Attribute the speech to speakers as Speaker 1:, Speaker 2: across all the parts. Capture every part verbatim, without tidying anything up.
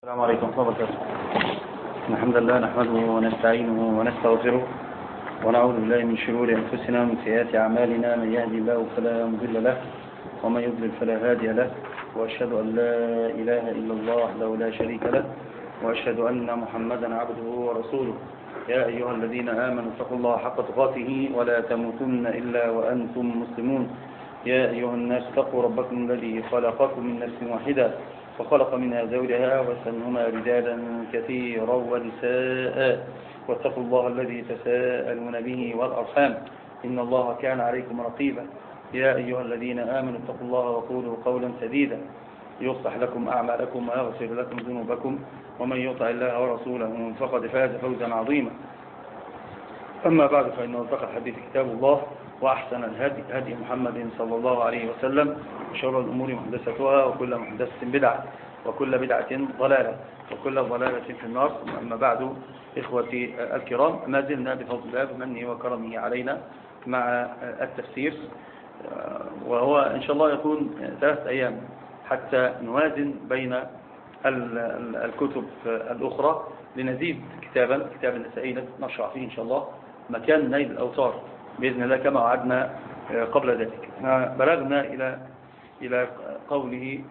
Speaker 1: السلام عليكم ورحمة الله وبركاته. الحمد لله نحمده ونستعينه ونستغفره ونعوذ بالله من شرور أنفسنا ومن سيئات أعمالنا، من يهدي الله فلا مضل له ومن يضلل فلا هادي له، وأشهد أن لا إله إلا الله وحده لا شريك له، وأشهد أن محمدا عبده ورسوله. يا أيها الذين آمنوا اتقوا الله حق تقاته ولا تموتن إلا وأنتم مسلمون. يا أيها الناس اتقوا ربكم الذي خلقكم من نفس واحدة وخلق منها زوجها وسنهما رجالا كثيرا ونساء، واتقوا الله الذي تساءلون به والأرحام إن الله كان عليكم رقيبا. يا أيها الذين آمنوا اتقوا الله وقولوا قولا سديدا يصلح لكم أعمالكم ويغفر لكم ذنوبكم، ومن يطع الله ورسوله فقد فاز فوزا عظيما. أما بعد، فإن أصدق الحديث كتاب الله، وأحسن الهدي هدي محمد صلى الله عليه وسلم، وشر الأمور محدثتها، وكل محدثة بدعة، وكل بدعة ضلالة، وكل ضلالة في النار. أما بعد، إخوتي الكرام، ما زلنا بفضل الله بمنه وكرمه علينا مع التفسير، وهو إن شاء الله يكون ثلاثة أيام حتى نوازن بين الكتب الأخرى لنزيد كتابا كتاب النسائي نشرع فيه إن شاء الله مكان نيل الأوتار بإذن الله كما وعدنا قبل ذلك. بلغنا إلى إلى قوله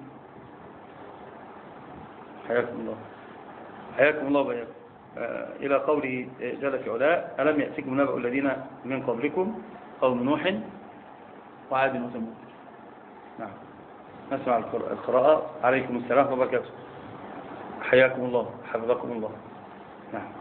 Speaker 1: حياكم الله حياكم الله وبياكم إلى قوله جل في علاه: ألم يأتكم نبأ الذين من قبلكم قوم نوح وعاد وثمود. نعم، نسمع القراءة. عليكم السلام ورحمة الله وبركاته. حياكم الله حفظكم الله. نعم.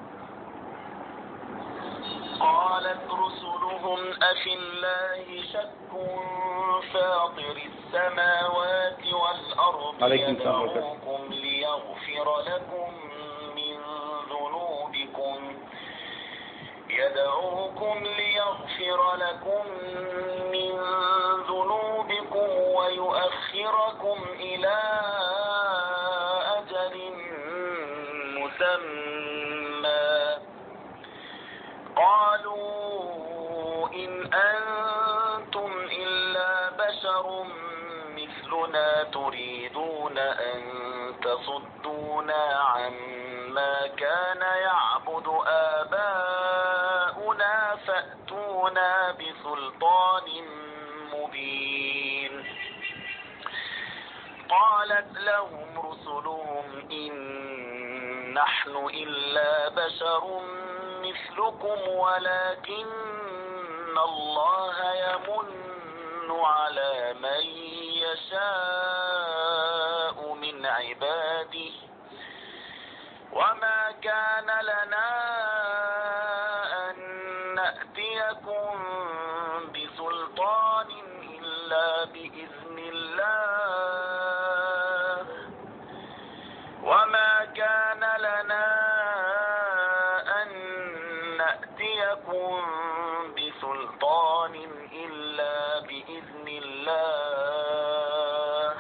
Speaker 2: قالت رسلهم أفي الله شك فاطر السماوات والأرض يدعوكم ليغفر لكم من ذنوبكم يدعوكم ليغفر لكم من ذنوبكم ويؤخركم إلى أجل مسمى. قالوا إن أنتم إلا بشر مثلنا تريدون أن تصدونا عما كان يعبد آباؤنا فأتونا بسلطان مبين. قالت لهم رسلهم إن نحن إلا بشر مثلكم ولكن الله يمن على من يشاء من عباده وما كان لنا أن نأتيكم بسلطان إلا بإذن الله وما كان لنا نأتيكم بسلطان إلا بإذن الله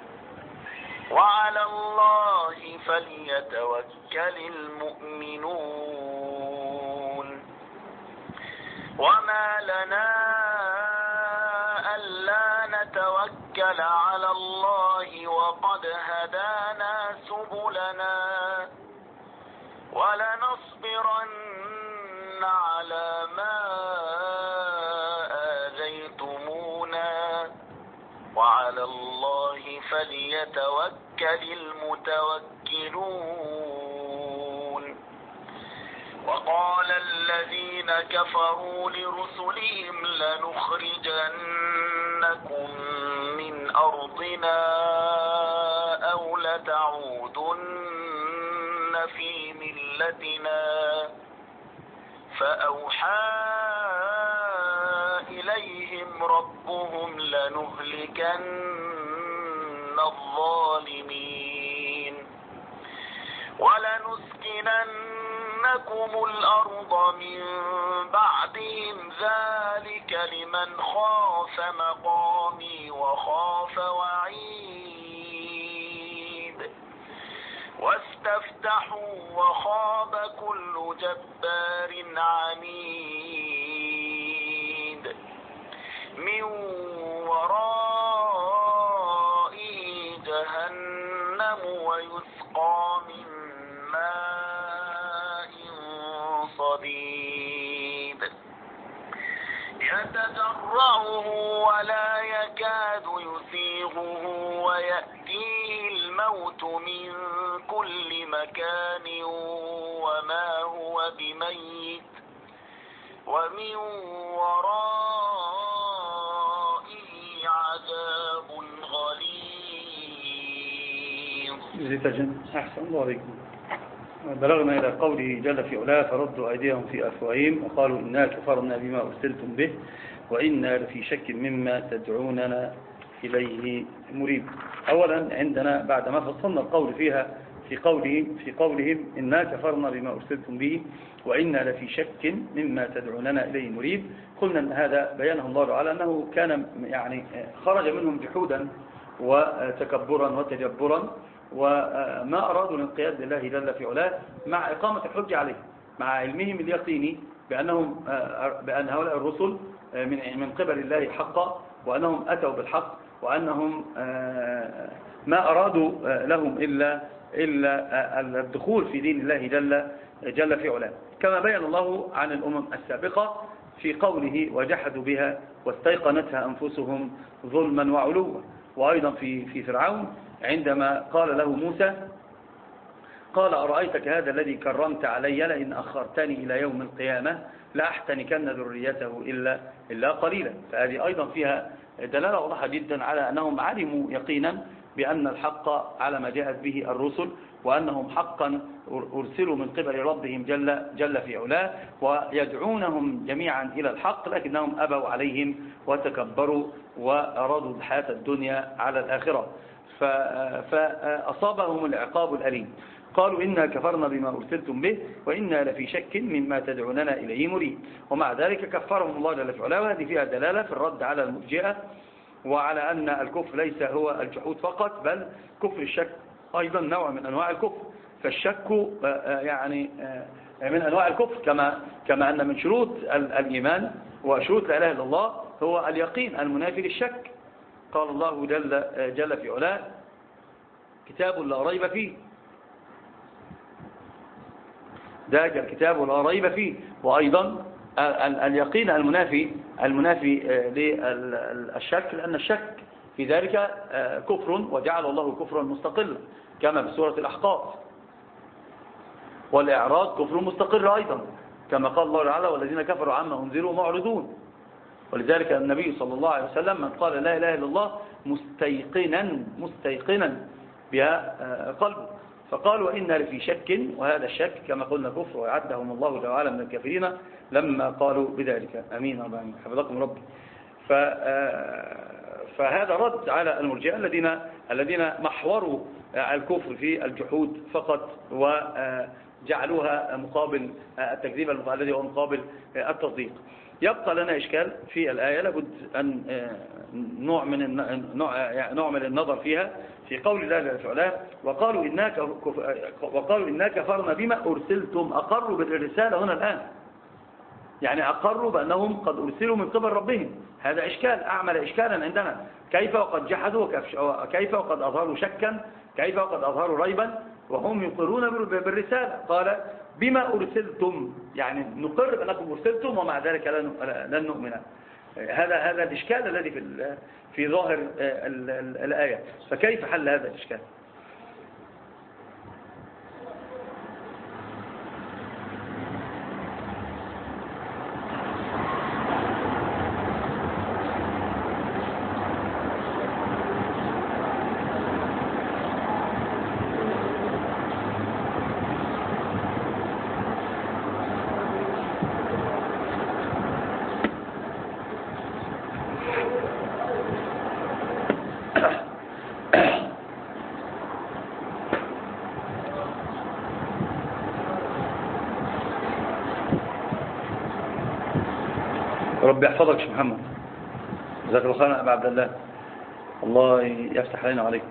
Speaker 2: وعلى الله فليتوكل المؤمنون. وما لنا ألا نتوكل على الله وقد هدانا سبلنا ولنصبرن على ما آذيتمونا وعلى الله فليتوكل المتوكلون. وقال الذين كفروا لرسلهم لنخرجنكم من أرضنا أو لتعودن في ملتنا فأوحى إليهم ربهم لنهلكن الظالمين ولنسكننكم الأرض من بعدهم ذلك لمن خاف مقامي وخاف وعيد واستفتحوا وخاب كل جبار عنيد من ورائه جهنم ويسقى من صديد يتجرعه ولا يكاد يسيغه ويأتيه الموت من كل مكان وما هو بميت ومن ورائه عذاب غليظ.
Speaker 1: أحسن الله عليكم. بلغنا إلى قوله جل في علاه فردوا أيديهم في أفواههم وقالوا إنا كفرنا بما أرسلتم به وإنا لفي شك مما تدعوننا إليه مريب. أولا عندنا بعدما فصلنا القول فيها في قولهم في قولهم إنا كفرنا بما أرسلتم به وإنا لفي شك مما تدعوننا إليه مريب، قلنا أن هذا بيانه الله تعالى أنه كان يعني خرج منهم جحودا وتكبرا وتجبرا، وما أرادوا الانقياد لله جل في علاه مع إقامة الحجة عليه، مع علمهم اليقيني بأنهم بأن هؤلاء الرسل من من قبل الله حقا، وأنهم أتوا بالحق، وأنهم ما أرادوا لهم إلا إلا الدخول في دين الله جل جل في علاه، كما بين الله عن الأمم السابقة في قوله وجحدوا بها واستيقنتها أنفسهم ظلما وعلوا. وأيضا في في فرعون عندما قال له موسى قال أرأيتك هذا الذي كرمت علي لئن أخرتني إلى يوم القيامة لأحتنكن ذريته إلا إلا قليلا. فهذه أيضا فيها دلالة واضحة جدا على أنهم علموا يقينا بأن الحق على ما جاءت به الرسل، وأنهم حقا أرسلوا من قبل ربهم جل, جل في علاه، ويدعونهم جميعا إلى الحق، لكنهم أبوا عليهم وتكبروا وأرادوا الحياة الدنيا على الآخرة، فأصابهم العقاب الأليم. قالوا إنا كفرنا بما أرسلتم به وإنا لفي شك مما تدعوننا إليه مريب، ومع ذلك كفرهم الله جل في علاه. وهذه فيها دلالة في الرد على المرجئة، وعلى أن الكفر ليس هو الجحود فقط، بل كفر الشك أيضا نوع من أنواع الكفر. فالشك يعني من أنواع الكفر، كما كما أن من شروط الإيمان وشروط لا إله إلا الله هو اليقين المنافي للشك. قال الله جل, جل في علاه كتاب لا ريب فيه، ذاك الكتاب لا ريب فيه. وأيضا اليقين المنافي المنافي للشك، لأن الشك في ذلك كفر وجعل الله كفرا مستقلا كما في سورة الأحقاف، والإعراض كفر مستقر أيضا كما قال الله تعالى والذين كفروا عما أنذروا معرضون. ولذلك النبي صلى الله عليه وسلم من قال لا إله إلا الله مستيقنا مستيقنا بها قلبه، فقالوا إنا لفي شك، وهذا الشك كما قلنا كفر، ويعدهم الله تعالى من الكافرين لما قالوا بذلك. أمين أمين حفظكم ربي. فهذا رد على المرجئة الذين الذين محوروا الكفر في الجحود فقط، وجعلوها مقابل التكذيب الذي هو مقابل التصديق. يبقى لنا إشكال في الآية لابد أن نوع من نوع من النظر فيها في قول الله جل وعلا وقالوا إنك وقالوا إنك كفرنا بما أرسلتم. أقروا بالرسالة هنا الآن، يعني أقروا بأنهم قد أرسلوا من قبل ربهم. هذا إشكال أعمل إشكالا عندنا، كيف وقد جحدوا، كيف وقد أظهروا شكا، كيف وقد أظهروا ريبا وهم يقرون بالرسالة. قال بما أرسلتم، يعني نقر بأنكم أرسلتم ومع ذلك لن نؤمن. هذا هذا الإشكال الذي في في ظاهر الآية. فكيف حل هذا الإشكال؟ رب يحفظك يا محمد، جزاك الله خيرا أبا عبد الله، الله يفتح علينا وعليكم.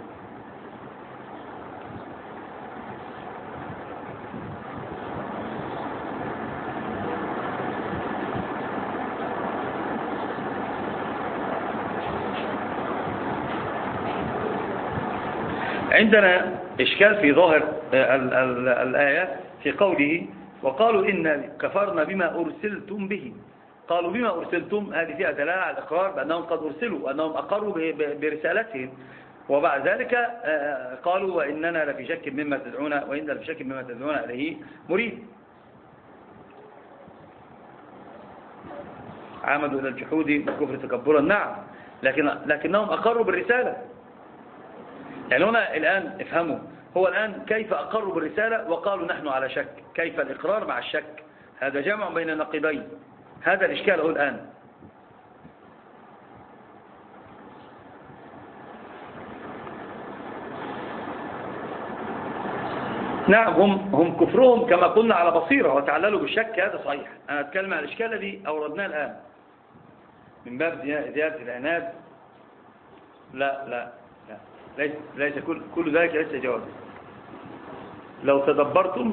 Speaker 1: عندنا إشكال في ظاهر الآية في قوله وقالوا إن كفرنا بما أرسلتم به. قالوا بما أرسلتم، هذه فيها دلالة على الإقرار بأنهم قد أرسلوا وأنهم أقروا برسالتهم. وبعد ذلك قالوا وإننا لفي شك مما تدعونا وإننا لفي شك مما تدعونا إليه مريب. عمدوا إلى الجحود والكفر تكبرا، نعم، لكن لكنهم أقروا بالرسالة. يعني هنا الآن افهموا، هو الآن كيف أقروا بالرسالة وقالوا نحن على شك؟ كيف الإقرار مع الشك؟ هذا جمع بين النقيضين، هذا الإشكال هو الآن. نعم، هم هم كفرهم كما قلنا على بصيرة وتعللوا بالشك، هذا صحيح. أنا أتكلم عن الإشكال الذي أوردناه الآن من باب زيادة العناد. لا لا لا ليس, ليس كل, كل ذلك ليس جواب. لو تدبرتم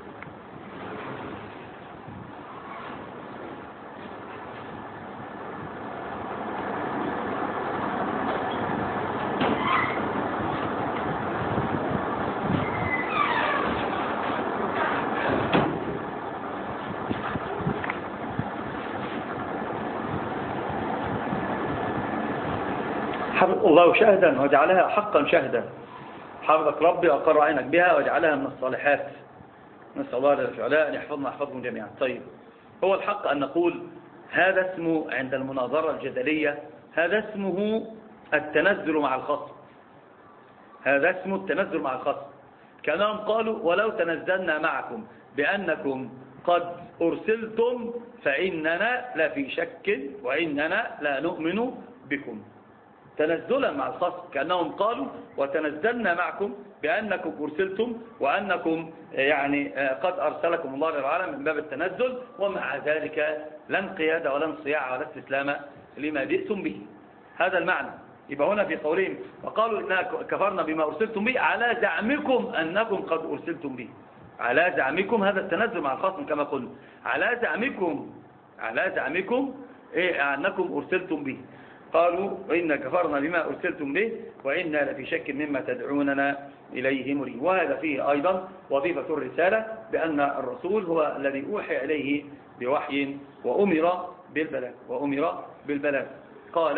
Speaker 1: الله شهدا وجعلها حقا شهدا، حفظك ربي وأقر عينك بها وجعلها من الصالحات. نسأل الله جل وعلا أن يحفظنا يحفظكم جميعا. طيب، هو الحق أن نقول هذا اسمه عند المناظرة الجدلية، هذا اسمه التنزل مع الخصم. هذا اسمه التنزل مع الخصم. كانهم قالوا ولو تنزلنا معكم بأنكم قد أرسلتم فإننا لفي شك وإننا لا نؤمن بكم. تنزلا مع الخصم، كأنهم قالوا وتنزلنا معكم بأنكم أرسلتم وأنكم يعني قد أرسلكم الله للعالم من باب التنزل، ومع ذلك لا انقياد ولا انصياع ولا استسلام لما جئتم به. هذا المعنى. يبقى هنا في قولهم وقالوا إننا كفرنا بما أرسلتم به على زعمكم أنكم قد أرسلتم به. على زعمكم، هذا التنزل مع الخصم كما قلنا. على زعمكم على زعمكم إيه أنكم أرسلتم به. قالوا إن كفرنا بما أرسلتم به وإنا لفي شك مما تدعوننا إليه مريب. وهذا فيه أيضا وظيفة الرسالة، بأن الرسول هو الذي أوحي إليه بوحي وأمر بالبلاغ وأمر بالبلاغ. قال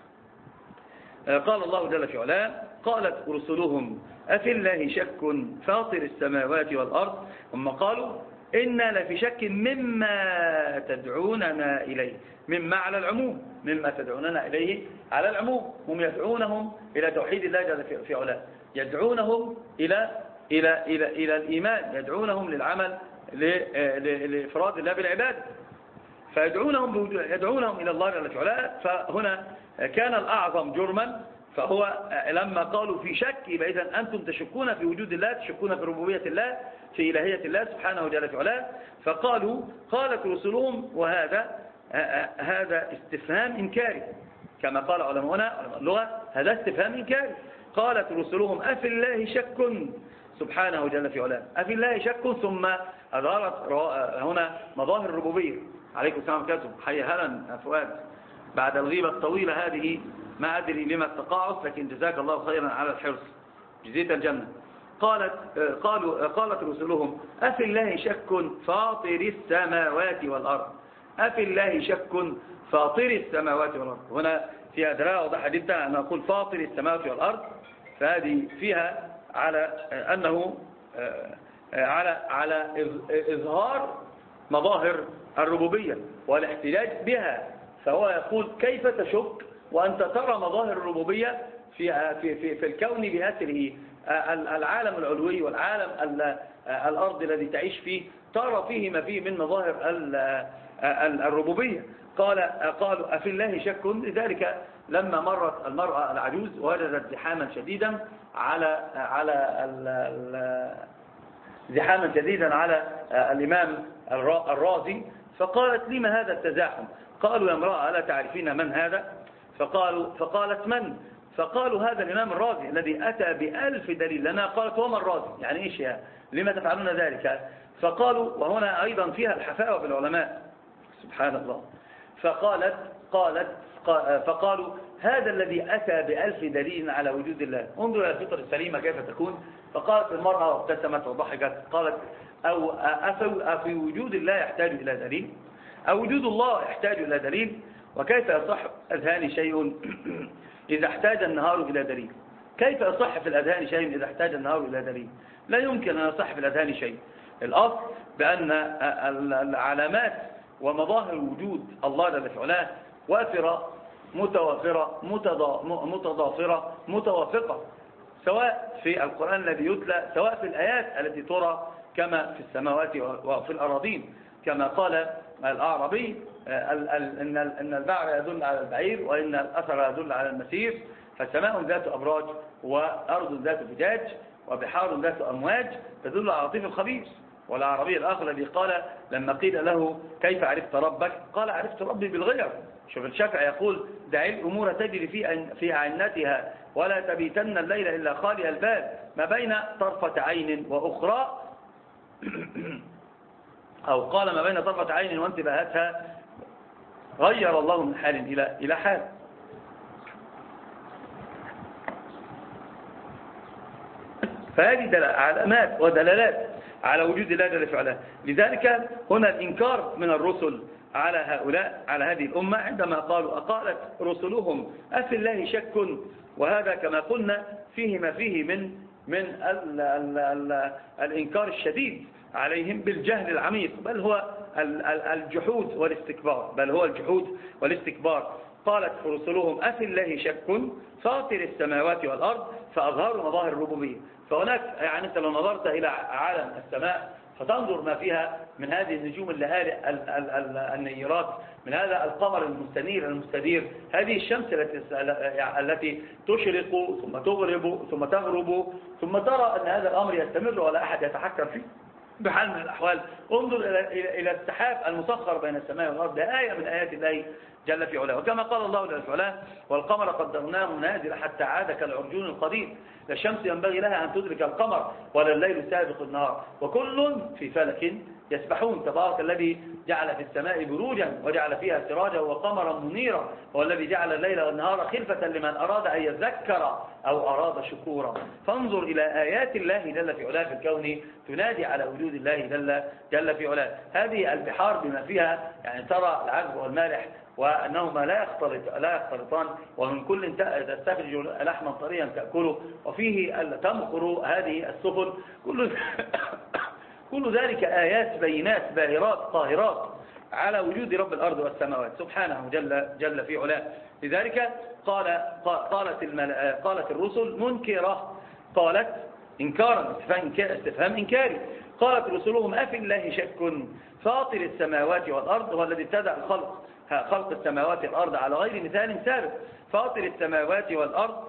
Speaker 1: قال الله جل وعلا قالت رسلهم أفي الله شك فاطر السماوات والأرض، ثم قالوا إنا لفي شك مما تدعوننا إليه. مما على العموم، مما تدعوننا إليه على العموم. هم يدعونهم إلى توحيد الله جل في علاه، يدعونهم إلى إلى إلى إلى الإيمان، يدعونهم للعمل لإفراد الله بالعبادة، فيدعونهم يدعونهم إلى الله جل في علاه. فهنا كان الأعظم جرما، فهو لما قالوا في شك، يبقى إذن أنتم تشكون في وجود الله، تشكون في ربوبية الله، في إلهية الله سبحانه وتعالى في علاه. فقالوا قالت رسلهم، وهذا هذا استفهام إنكاري كما قال علماؤنا علماء اللغة، هذا استفهام إنكاري. قالت رسلهم أفي الله شك سبحانه وتعالى في علاه، أفي الله شك، ثم أظهرت هنا مظاهر الربوبية. عليكم السلام عليكم، حي هلا فؤاد بعد الغيبة الطويلة هذه، ما أدري لما التقاعس، لكن جزاك الله خيرا على الحرص، جزيت الجنة. قالت قالوا قالت رسلهم أفي الله شك فاطر السماوات والأرض. أفي الله شك فاطر السماوات والأرض. هنا فيها دلالة واضحة جدا أن نقول فاطر السماوات والأرض، فهذه فيها على أنه على على إظهار مظاهر الربوبية والاحتجاج بها. فهو يقول كيف تشك وأنت ترى مظاهر الربوبية في في في, في الكون بأسره، العالم العلوي والعالم الأرض الذي تعيش فيه، ترى فيه ما فيه من مظاهر الربوبية. قال قالوا أفي الله شك. لذلك لما مرت المرأة العجوز وجدت زحاما شديدا على على زحاما شديدا على الإمام الرازي، فقالت لما هذا التزاحم؟ قالوا يا امرأة ألا تعرفين من هذا؟ فقالوا فقالت من؟ فقالوا هذا الإمام الرازي الذي أتى بألف دليل لنا. قالت وما الرازي؟ يعني إيش يا لما تفعلون ذلك؟ فقالوا، وهنا أيضا فيها الحفاوة بالعلماء سبحان الله، فقالت قالت فقالوا هذا الذي أتى بألف دليل على وجود الله. انظروا إلى الفطر السليمة كيف تكون. فقالت المرأة وابتسمت وضحكت قالت أو أفي وجود الله يحتاج إلى دليل أو وجود الله يحتاج إلى دليل وكيف يصح أذهان شيء إذا احتاج النهار إلى دليل كيف يصح في الأذهان شيء إذا احتاج النهار إلى دليل لا يمكن أن يصح في الأذهان شيء الأصل بأن العلامات ومظاهر وجود الله جل في علاه وافرة متوافرة متضافرة متوافقة سواء في القرآن الذي يتلى سواء في الآيات التي ترى كما في السماوات وفي الأراضين كما قال الأعرابي أن البعر يدل على البعير وإن الأثر يدل على المسير فسماء ذات أبراج وأرض ذات فجاج وبحار ذات أمواج تدل على لطيف الخبير. والأعرابي الآخر الذي قال لما قيل له كيف عرفت ربك قال عرفت ربي بالغير. شوف الشافعي يقول دعي الأمور تجري في في عنتها ولا تبيتن الليل إلا خالي البال ما بين طرفة عين وأخرى أو قال ما بين طرفة عين وانتباهاتها غير الله من حال إلى إلى حال. فهذه علامات ودلالات على وجود الله جل وعلا. لذلك هنا الإنكار من الرسل على هؤلاء على هذه الأمة عندما قالوا أقالت رسلهم أفي الله شك وهذا كما قلنا فيه ما فيه من من ال ال ال الإنكار الشديد عليهم بالجهل العميق بل هو الجحود والاستكبار بل هو الجحود والاستكبار. قالت رسلهم أفي الله شك فاطر السماوات والأرض فأظهروا مظاهر الربوبية. فهناك يعني أنت لو نظرت إلى عالم السماء فتنظر ما فيها من هذه النجوم اللآلئ النيرات من هذا القمر المستنير المستدير هذه الشمس التي التي تشرق ثم تغرب ثم تغرب ثم ترى أن هذا الأمر يستمر ولا أحد يتحكم فيه بحال من الأحوال. انظر إلى السحاب المسخر بين السماء والأرض آية من آيات الله جل في علاه. وكما قال الله جل في علاه والقمر قدرناه منازل حتى عاد كالعرجون القديم لا الشمس ينبغي لها أن تدرك القمر ولا الليل سابق النهار وكل في فلك يسبحون. تبارك الذي جعل في السماء بروجا وجعل فيها سراجا وقمرا منيرا هو الذي جعل الليل والنهار خلفة لمن أراد أن يذكر أو أراد شكورا. فانظر إلى آيات الله جل في علاه في الكون تنادي على وجود الله جل, جل في علاه. هذه البحار بما فيها يعني ترى العذب والمالح وأنهما لا يختلط لا يختلطان ومن كل تستخرج لحما طريا تأكله وفيه تمخر هذه السفن كل كل ذلك آيات بينات باهرات قاهرات على وجود رب الأرض والسماوات سبحانه جل جل في علاه. لذلك قال قالت قالت الرسل منكرة قالت إنكارا استفهام إنكاري قالت رسلهم أفي الله شك فاطر السماوات والأرض هو الذي ابتدأ الخلق خلق السماوات والأرض على غير مثال سابق فاطر السماوات والأرض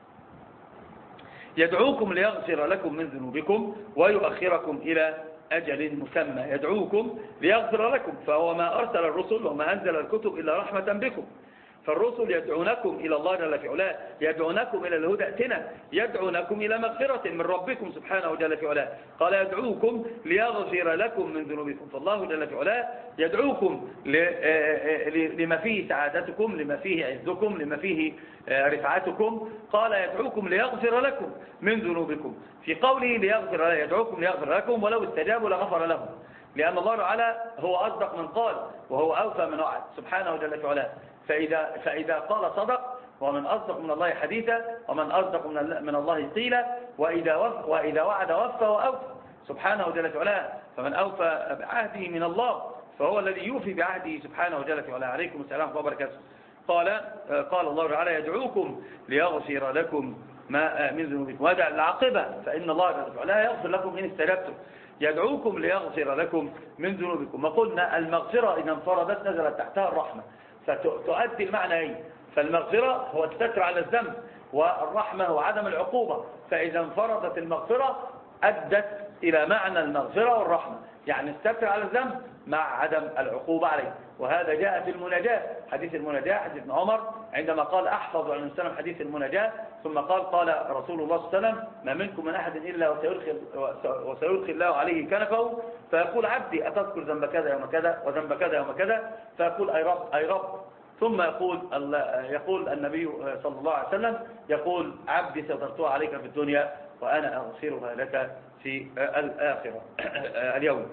Speaker 1: يدعوكم ليغفر لكم من ذنوبكم ويؤخركم إلى أجل مسمى يدعوكم ليغفر لكم فهو ما أرسل الرسل وما أنزل الكتب إلا رحمة بكم. فالرسل يدعونكم إلى الله جل في علاه يدعونكم إلى الهدى ائتنا يدعونكم إلى مغفرة من ربكم سبحانه جل في علاه. قال يدعوكم ليغفر لكم من ذنوبكم فالله جل في علاه يدعوكم لما فيه سعادتكم لما فيه عزكم لما فيه رفعتكم. قال يدعوكم ليغفر لكم من ذنوبكم في قوله ليغفر يدعوكم ليغفر لكم ولو استجابوا لغفر لهم لأن الله تعالى هو أصدق من قال وهو أوفى من وعد سبحانه جل في علاه. فإذا, فإذا قال صدق ومن أصدق من الله حديثا ومن أصدق من, من الله قيلا وإذا, وف وإذا وعد وفى وأوفى سبحانه جل وعلا. فمن أوفى بعهده من الله فهو الذي يوفي بعهده سبحانه جل وعلا. عليكم السلام وبركاته. قال قال الله تعالى يدعوكم ليغفر لكم ما من ذنوبكم وهذا العاقبة فإن الله جل وعلا يغفر لكم إن استجبتم يدعوكم ليغفر لكم من ذنوبكم. وقلنا المغفرة إذا انفردت نزلت تحتها الرحمة فتؤدي المعنى ايه. فالمغفرة هو الستر على الذنب والرحمة هو عدم العقوبة. فإذا انفردت المغفرة أدت إلى معنى المغفرة والرحمة يعني الستر على الذنب مع عدم العقوبة عليه. وهذا جاء في المناجاة حديث المناجاة حديث ابن عمر عندما قال أحفظ عن السلام حديث المناجاة ثم قال قال رسول الله صلى الله عليه وسلم ما منكم من أحد إلا وسيلقي الله عليه كنفه فيقول عبدي أتذكر ذنب كذا يوم كذا وذنب كذا يوم كذا فيقول أي رب أي رب ثم يقول يقول النبي صلى الله عليه وسلم يقول عبدي سترتها عليك في الدنيا وأنا أغفرها لك في الآخرة اليوم.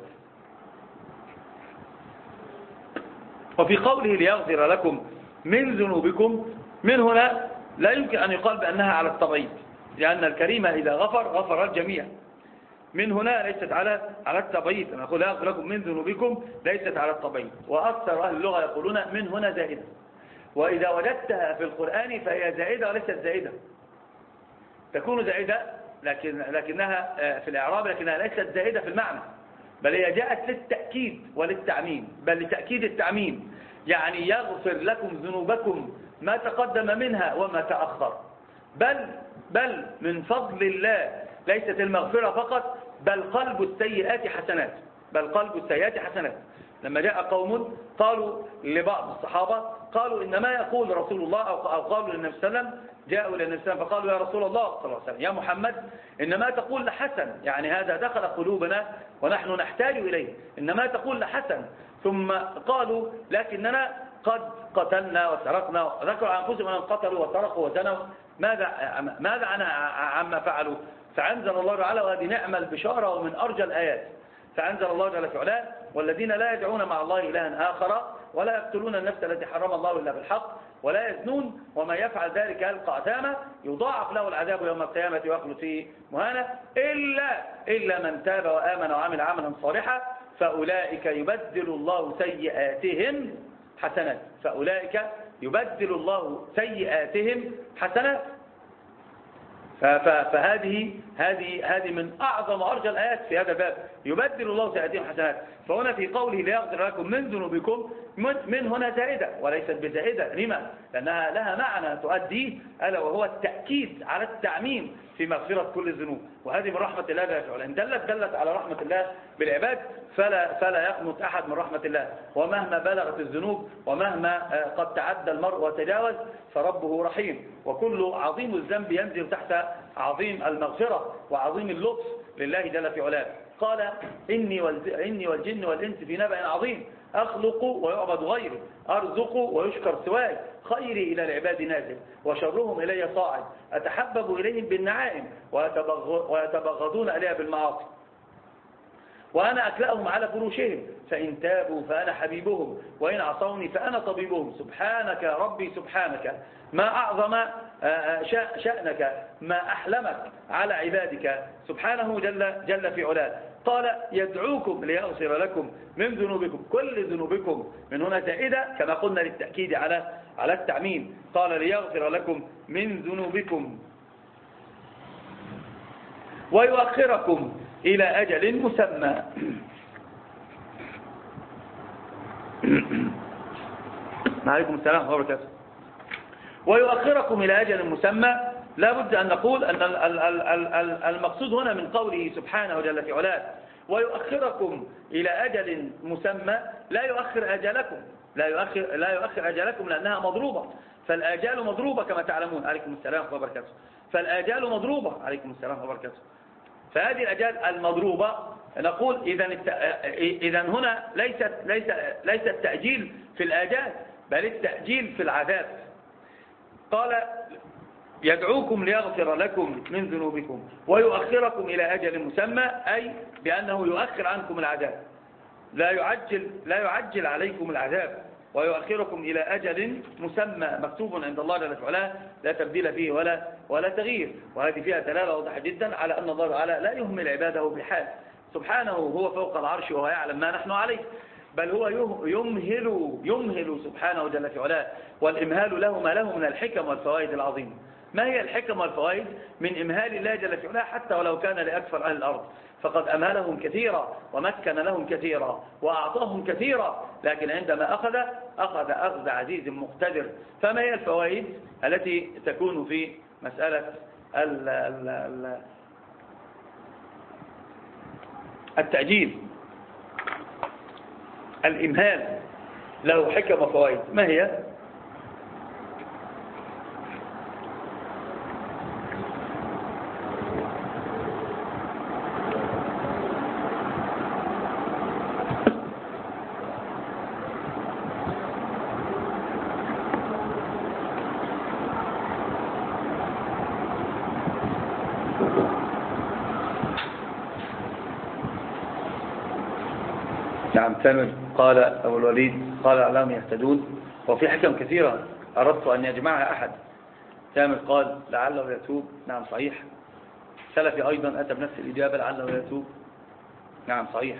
Speaker 1: وفي قوله ليغفر لكم من ذنوبكم، من هنا لا يمكن أن يقال بأنها على التبعيض، لأن الكريم إذا غفر غفر الجميع. من هنا ليست على على التبعيض، أنا أقول ليغفر لكم من ذنوبكم ليست على التبعيض. وأكثر أهل اللغة يقولون من هنا زائدة، وإذا وجدتها في القرآن فهي زائدة وليست زائدة. تكون زائدة لكن لكنها في الإعراب، لكنها ليست زائدة في المعنى، بل هي جاءت للتأكيد وللتعميم، بل لتأكيد التعميم، يعني يغفر لكم ذنوبكم ما تقدم منها وما تأخر. بل بل من فضل الله ليست المغفرة فقط، بل قلب السيئات حسنات، بل قلب السيئات حسنات. لما جاء قوم قالوا لبعض الصحابة، قالوا إنما يقول رسول الله، أو قالوا للنبي صلى الله عليه وسلم، جاءوا للنبي صلى الله عليه وسلم فقالوا يا رسول الله صلى الله عليه وسلم، يا محمد إنما تقول لحسن، يعني هذا دخل قلوبنا ونحن نحتاج إليه، إنما تقول لحسن. ثم قالوا لكننا قد قتلنا وسرقنا، وذكروا عن أنفسهم أنهم قتلوا وسرقوا وزنوا، ماذا ماذا عن عما فعلوا؟ فأنزل الله تعالى، وهذه نعم البشارة ومن أرجى الآيات، فأنزل الله جل في علاه والذين لا يدعون مع الله إلها آخر ولا يقتلون النفس التي حرم الله إلا بالحق ولا يزنون وما يفعل ذلك يلقى أثاما يضاعف له العذاب يوم القيامة ويخلد فيه مهانا إلا إلا من تاب وآمن وعمل عملا صالحا فأولئك يبدل الله سيئاتهم حسنات، فأولئك يبدل الله سيئاتهم حسنات. فهذه هذه هذه من أعظم وأرجى الآيات في هذا الباب، يبدل الله سيئاتهم حسنات. فهنا في قوله ليغفر لكم من ذنوبكم، من هنا زائدة وليست بزائدة. لما؟ لأنها لها معنى تؤديه، ألا وهو التأكيد على التعميم في مغفرة كل الذنوب، وهذه من رحمة الله جل وعلا. إن دلت دلت على رحمة الله بالعباد، فلا فلا يقنط أحد من رحمة الله، ومهما بلغت الذنوب ومهما قد تعدى المرء وتجاوز فربه رحيم، وكل عظيم الذنب ينزل تحت عظيم المغفرة وعظيم اللطف لله جل في علاه. قال إني إني والجن والإنس في نبأ عظيم، أخلق ويعبد غيري، أرزق ويشكر سواي، خيري إلى العباد نازل وشرهم إلي صاعد، أتحبب إليهم بالنعائم ويتبغضون إليها بالمعاصي، وأنا أكلأهم على فروشهم، فإن تابوا فأنا حبيبهم وإن عصوني فأنا طبيبهم. سبحانك ربي سبحانك، ما أعظم شأنك، ما أحلمك على عبادك سبحانه جل, جل في علاه. قال يدعوكم ليغفر لكم من ذنوبكم، كل ذنوبكم من هنا زائدة كما قلنا للتأكيد على على التعميم. قال ليغفر لكم من ذنوبكم ويؤخركم إلى أجل مسمى. عليكم السلام ورحمة الله وبركاته. ويؤخركم إلى أجل مسمى، لا بد أن نقول أن المقصود هنا من قوله سبحانه جل في علاه ويؤخركم إلى أجل مسمى، لا يؤخر أجلكم، لا يؤخر لا يؤخر أجلكم لأنها مضروبة، فالآجال مضروبة كما تعلمون. عليكم السلام ورحمة الله وبركاته. فالآجال مضروبة. عليكم السلام ورحمة الله وبركاته. فهذه الأجال المضروبة نقول إذا إذا هنا ليست ليس ليس التأجيل في الآجال، بل التأجيل في العذاب. قال يدعوكم ليغفر لكم من ذنوبكم ويؤخركم إلى أجل مسمى، أي بأنه يؤخر عنكم العذاب، لا يعجل لا يعجل عليكم العذاب، ويؤخركم إلى أجل مسمى مكتوب عند الله جل وعلا لا تبديل فيه ولا ولا تغيير. وهذه فيها دلالة واضحة جدا على أن الله تعالى لا يهمل عباده بحال، سبحانه هو فوق العرش وهو يعلم ما نحن عليه، بل هو يمهل يمهل سبحانه جل في علاه، والإمهال له ما له من الحكم والفوائد العظيمة. ما هي الحكم والفوائد من إمهال الله جل في علاه؟ حتى ولو كان لأكثر أهل الأرض فقد أمهلهم كثيرا ومكن لهم كثيرا وأعطاهم كثيرا، لكن عندما أخذ أخذ أخذ عزيز مقتدر. فما هي الفوائد التي تكون في مسألة ال ال ال التأجيل؟ الإمهال له حكم وفوائد، ما هي؟ نعم. تامر قال أبو الوليد قال لعلهم يهتدون، وفي حكم كثيرة أردت أن يجمعها أحد. تامر قال لعله يتوب، نعم صحيح. سلفي أيضا أتى بنفس الإجابة لعله يتوب، نعم صحيح.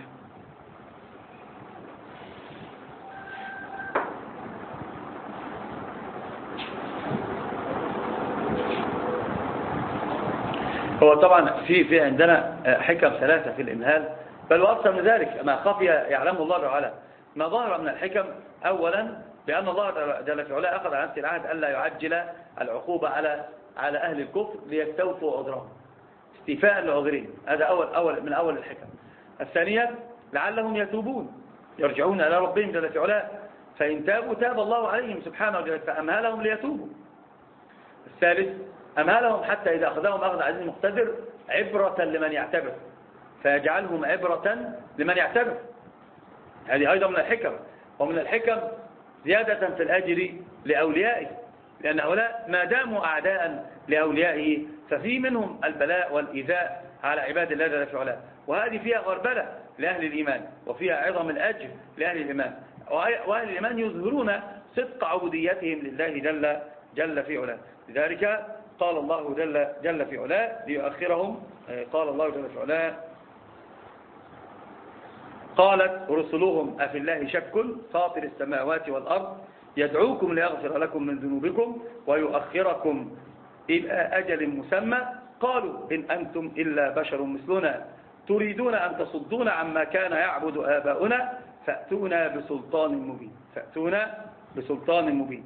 Speaker 1: هو طبعا في في عندنا حكم ثلاثة في الإمهال، بل وأكثر من ذلك ما خفي يعلمه الله تعالى. ما ظهر من الحكم أولا بأن الله جل في علاه أخذ عن العهد ألا يعجل العقوبة على على أهل الكفر ليستوفوا عذرهم استيفاء لعذرهم. هذا أول أول من أول الحكم. الثانية لعلهم يتوبون يرجعون إلى ربهم جل في علاه، فإن تابوا تاب الله عليهم سبحانه وتعالى فأمهلهم ليتوبوا. الثالث أمهلهم حتى إذا أخذهم أخذ عزيز مقتدر عبرة لمن يعتبر، فيجعلهم عبرة لمن يعتبر. هذه أيضا من الحكم. ومن الحكم زيادة في الأجر لأوليائه، لأن هؤلاء ما داموا أعداء لأوليائه ففي منهم البلاء والإيذاء على عباد الله جل في علاه، وهذه فيها غربلة لأهل الإيمان، وفيها عظم الأجر لأهل الإيمان. وأهل الإيمان يظهرون صدق عبوديتهم لله جل جل في علاه. لذلك قال الله جل جل في علاه ليؤخرهم. قال الله جل في علاه قالت رسلهم أفي الله شك فاطر السماوات والأرض يدعوكم ليغفر لكم من ذنوبكم ويؤخركم إلى أجل مسمى قالوا إن أنتم إلا بشر مثلنا تريدون أن تصدون عما كان يعبد آباؤنا فأتونا بسلطان مبين فأتونا بسلطان مبين.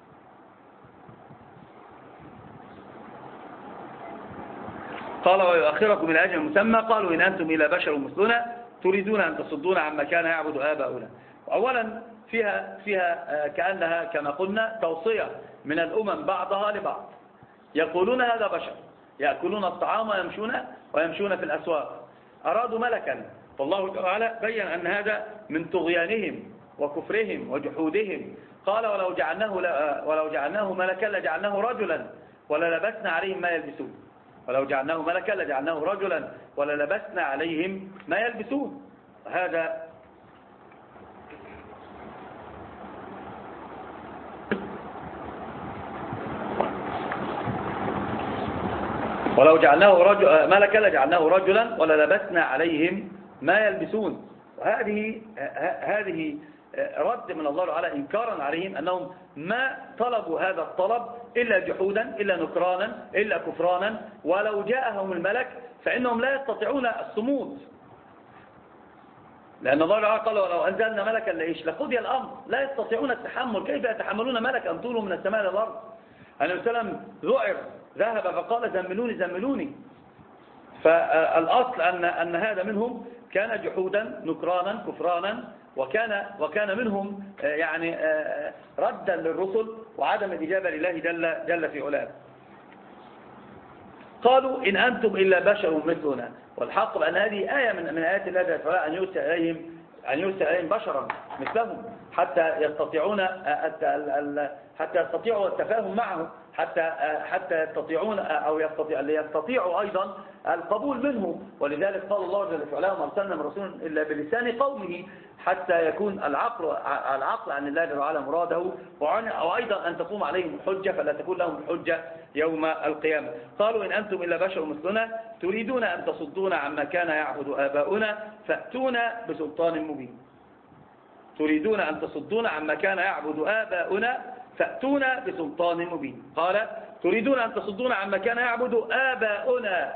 Speaker 1: قال ويؤخركم إلى أجل مسمى قالوا إن أنتم إلا بشر مثلنا تريدون أن تصدون عما كان يعبد آباؤنا. أولا فيها, فيها كأنها كما قلنا توصية من الأمم بعضها لبعض، يقولون هذا بشر يأكلون الطعام ويمشون, ويمشون في الأسواق، أرادوا ملكا، فالله تعالى بيّن أن هذا من طغيانهم وكفرهم وجحودهم. قال ولو جعلناه, ولو جعلناه ملكا لجعلناه رجلا وللبسنا عليهم ما يلبسون ولو جعلناه ملكا لجعلناه رجلا وللبسنا عليهم ما يلبسون. هذا ولو جعلناه رجل ملكا لجعلناه رجلا وللبسنا عليهم ما يلبسون. وهذه هذه رد من الله تعالى إنكارا عليهم أنهم ما طلبوا هذا الطلب إلا جحودا إلا نكرانا إلا كفرانا. ولو جاءهم الملك فإنهم لا يستطيعون الصمود، لأن الله تعالى قال ولو أنزلنا ملكا لإيش لقضي الأمر. لا يستطيعون التحمل، كيف يتحملون ملكا طوله من السماء للأرض؟ النبي صلى الله عليه وسلم ذعر ذهب فقال زملوني زملوني. فالأصل أن أن هذا منهم كان جحودا نكرانا كفرانا، وكان وكان منهم يعني ردا للرسل وعدم الإجابة لله جل جل في علاه. قالوا إن أنتم إلا بشر مثلنا، والحق بأن هذه آية من من آيات الله جل وعلا أن يرسل إليهم أن يرسل إليهم بشرا مثلهم حتى يستطيعون حتى يستطيعوا التفاهم معه، حتى حتى يستطيعون أو يستطيع يستطيعوا أيضا القبول منه. ولذلك قال الله جل وعلا وما أرسلنا من رسول إلا بلسان قومه حتى يكون العقل العقل عن الله جل وعلا مراده، وأيضا أن تقوم عليهم الحجة فلا تكون لهم الحجة يوم القيامة. قالوا إن أنتم إلا بشر مثلنا تريدون أن تصدون عما كان يعبد آباؤنا فأتونا بسلطان مبين. تريدون أن تصدون عما كان يعبد آباؤنا فأتونا بسلطان مبين. قال تريدون أن تصدون عما كان يعبد آباؤنا،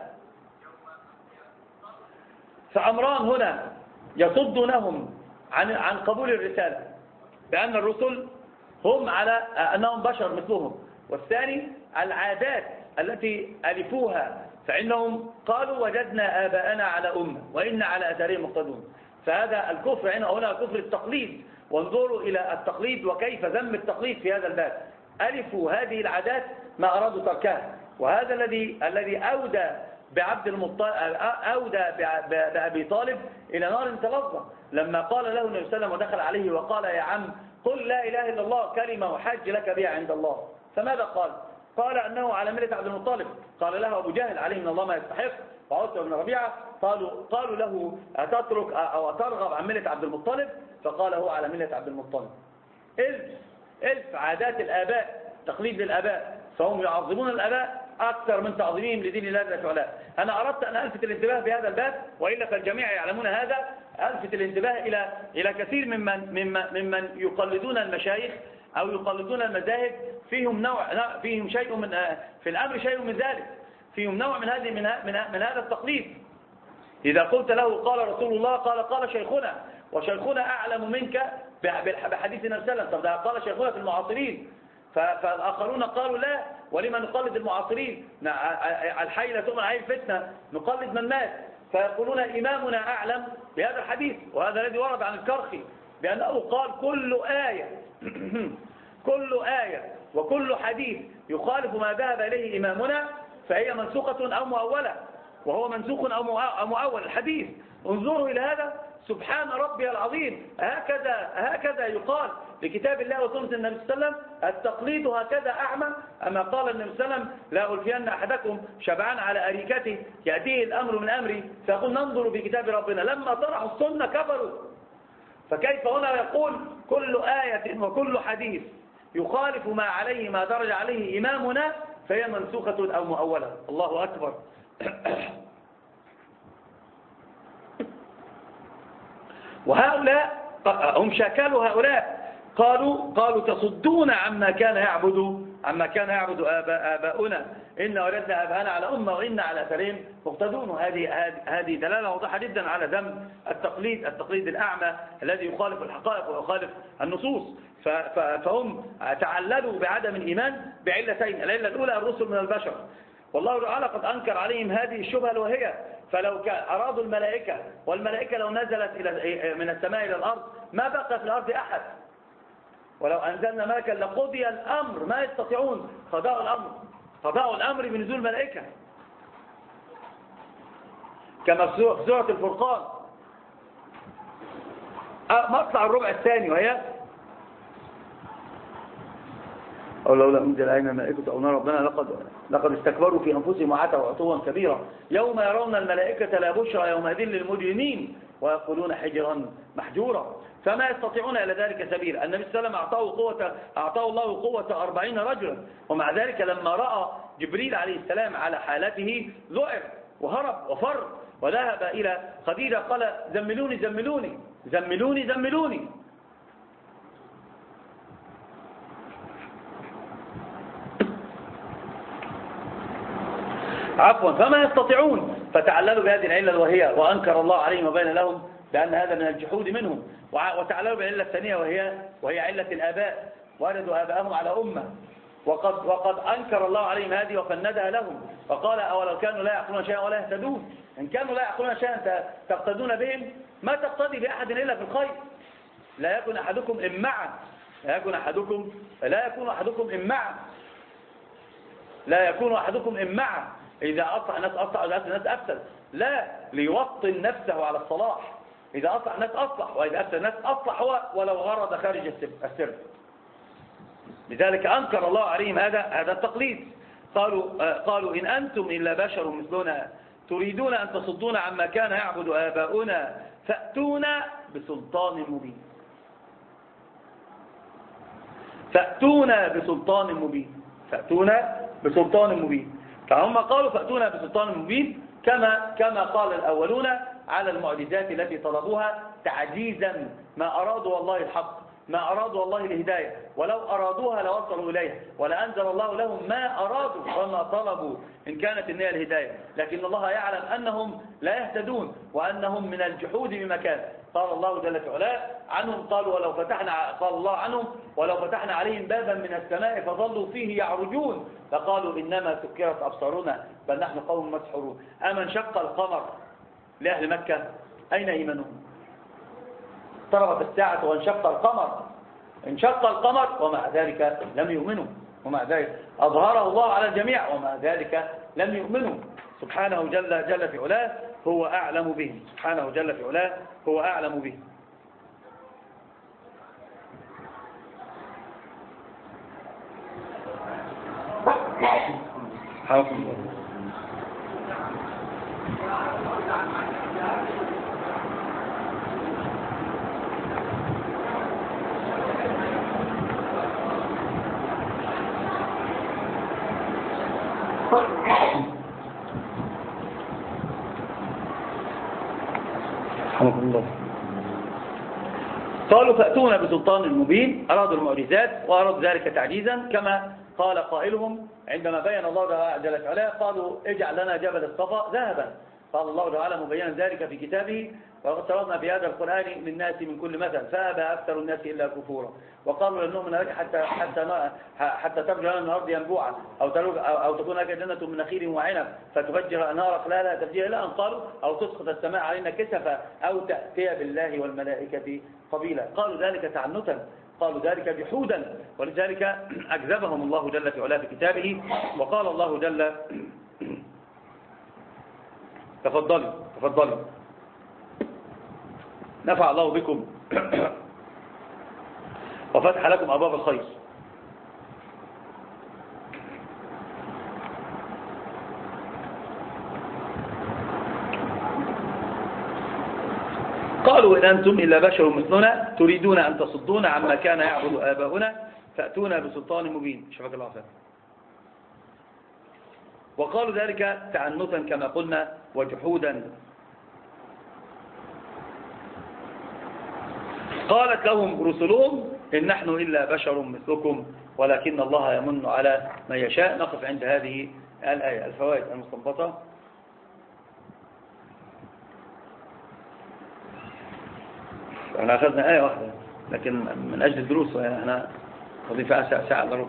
Speaker 1: فأمران هنا يصدونهم عن عن قبول الرسالة بأن الرسل هم على أنهم بشر مثلهم، والثاني العادات التي ألفوها، فإنهم قالوا وجدنا آباءنا على أمة وإن على أثارهم مقتدون. فهذا الكفر هنا هنا كفر التقليد، وانظروا إلى التقليد وكيف ذم التقليد في هذا الباب. ألفوا هذه العادات ما أرادوا تركها، وهذا الذي الذي أودى بعبد المطلب أودى بأبي طالب إلى نار تلظى لما قال له النبي صلى الله عليه وسلم ودخل عليه وقال يا عم قل لا إله إلا الله كلمة أحج لك بها عند الله. فماذا قال؟ قال أنه على ملة عبد المطلب. قال له أبو جهل عليه من الله ما يستحق وعتبة بن ربيعة، قالوا قالوا له أتترك أو أترغب عن ملة عبد المطلب؟ فقال هو على ملة عبد المطلب. إلف إلف عادات الآباء، تقليد للآباء، فهم يعظمون الآباء أكثر من تعظيمهم لدين الله جل وعلا. أنا أردت أن ألفت الانتباه بهذا الباب، وإلا فالجميع يعلمون هذا. ألفت الانتباه إلى إلى كثير ممن ممن ممن يقلدون المشايخ أو يقلدون المذاهب، فيهم نوع فيهم شيء من في الأمر شيء من ذلك، فيهم نوع من هذه من من من هذا التقليد. إذا قلت له قال رسول الله، قال قال شيخنا، وشيخنا أعلم منك بحديث النبي صلى الله عليه وسلم. طب ده قال شيخنا في المعاصرين، فالآخرون قالوا لا، ولما نقلد المعاصرين؟ الحي لا تؤمن عليه الفتنة، نقلد من مات. فيقولون إمامنا أعلم بهذا الحديث، وهذا الذي ورد عن الكرخي بأنه قال كل آية كل آية وكل حديث يخالف ما ذهب إليه إمامنا فهي منسوخة أو مؤولة، وهو منسوخ أو مؤول الحديث. انظروا إلى هذا، سبحان ربي العظيم. هكذا هكذا يقال لكتاب الله وسنة النبي صلى الله عليه وسلم؟ التقليد هكذا أعمى؟ أما قال النبي صلى الله عليه وسلم لا ألفين أحدكم شبعان على أريكته يأتيه الأمر من أمري فيقول ننظر في كتاب ربنا. لما طرحوا السنة كفروا، فكيف هنا يقول كل آية وكل حديث يخالف ما عليه ما درج عليه إمامنا فهي منسوخة أو مؤولة؟ الله أكبر. وهؤلاء هم شاكلوا هؤلاء، قالوا قالوا تصدون عما كان يعبد عما كان يعبد آباء آباؤنا، إن وجدنا آباءنا على أمة وإن على أثرهم مقتدون. هذه هذه دلالة واضحة جدا على ذم التقليد التقليد الأعمى الذي يخالف الحقائق ويخالف النصوص. فهم تعللوا بعدم الإيمان بعلتين: العلة الأولى الرسل من البشر، والله تعالى قد أنكر عليهم هذه الشبهة الوهية. فلو أرادوا الملائكة، والملائكة لو نزلت إلى من السماء إلى الأرض ما بقى في الأرض أحد، ولو أنزلنا ملكا لقضي الأمر، ما يستطيعون قضاء الأمر قضاء الأمر بنزول الملائكة، كما في سورة الفرقان مطلع الربع الثاني، وهي أو لولا أنزل علينا الملائكة أو نرى ربنا لقد لقد استكبروا في أنفسهم وعتوا عتوا كبيرا يوم يرون الملائكة لا بشرى يومئذ للمجرمين ويقولون حجرا محجورا. فما يستطيعون إلى ذلك سبيلا. النبي صلى الله عليه وسلم أعطاه قوة أعطاه الله قوة أربعين رجلا، ومع ذلك لما رأى جبريل عليه السلام على حالته ذعر وهرب وفر وذهب إلى خديجة قال زملوني زملوني زملوني زملوني. عفوا فما يستطيعون، فتعللوا بهذه العلة الوهية، وأنكر الله عليهم وبين لهم بأن هذا من الجحود منهم. وتعللوا بالعلة الثانية وهي وهي علة الآباء، وردوا آباءهم على أمة، وقد وقد أنكر الله عليهم هذه وفندها لهم، وقال أولو كانوا لا يعقلون شيئا ولا يهتدون. إن كانوا لا يعقلون شيئا تقتدون بهم، ما تقتدي بأحد إلا في الخير. لا يكن أحدكم إمعا لا يكن أحدكم لا يكون أحدكم إمعا لا يكون أحدكم إمعا إذا أصلح الناس أصلح وإذا أفسد الناس أفسد. لا، ليوطن نفسه على الصلاح. إذا أصلح الناس أصلح، وإذا أفسد الناس أصلح هو ولو غرد خارج السر. لذلك أنكر الله عليهم هذا هذا التقليد. قالوا قالوا إن أنتم إلا بشر مثلنا تريدون أن تصدون عما كان يعبد آباؤنا فأتونا بسلطان مبين. فأتونا بسلطان مبين فأتونا بسلطان مبين. فهم قالوا فأتونا بسلطان مبين كما كما قال الأولون على المعجزات التي طلبوها تعجيزا، ما أرادوا والله الحق، ما أرادوا والله الهداية، ولو أرادوها لوصلوا إليها ولأنزل الله لهم ما أرادوا وما طلبوا إن كانت النية الهداية. لكن الله يعلم أنهم لا يهتدون وأنهم من الجحود بمكان. قال الله جل وعلا عنهم قالوا ولو فتحنا قال الله عنهم ولو فتحنا عليهم بابا من السماء فظلوا فيه يعرجون فقالوا إنما سكرت أبصارنا بل نحن قوم مسحورون. أما انشق القمر لأهل مكة أين إيمانهم؟ اقتربت الساعة وانشق القمر انشق القمر ومع ذلك لم يؤمنوا، ومع ذلك أظهره الله على الجميع ومع ذلك لم يؤمنوا. سبحانه جل جل في علاه هو أعلم به سبحانه جل في علاه هو أعلم به. حركم الله. رحمكم الله. قالوا فأتونا بسلطان مبين، أرادوا المعجزات وأرادوا ذلك تعجيزا كما قال قائلهم عندما بين الله جل وعلا قالوا اجعل لنا جبل الصفا ذهبا. قال الله تعالى مبينا ذلك في كتابه وقد تركنا في هذا القرآن للناس من كل مثل فأبى أكثر الناس إلا كفورا. وقالوا لن نؤمن لك حتى حتى حتى تفجر لنا من الأرض ينبوعا أو أو تكون لك جنة من نخيل وعنب فتفجر أنهار خلالها تفجيرا إلى أن قالوا أو تسقط السماء علينا كسفا أو تأتي بالله والملائكة قبيلا. قالوا ذلك تعنتا، قالوا ذلك جحودا، ولذلك أكذبهم الله جل في علاه في كتابه. وقال الله جل تفضلوا تفضلوا نفع الله بكم وفتح لكم أبواب الخير. قالوا إن أنتم إلا بشر مثلنا تريدون أن تصدون عما كان يعبد آباؤنا فأتونا بسلطان مبين. شفاك الله خير. وقالوا ذلك تعنتا كما قلنا وجحودا. قالت لهم رسلهم إن نحن إلا بشر مثلكم ولكن الله يمن على من يشاء. نقف عند هذه الآية. الفوائد المستنبطة: احنا أخذنا آية واحدة لكن من أجل الدروس يعني احنا قضي فيها ساعة ساعة ضروري.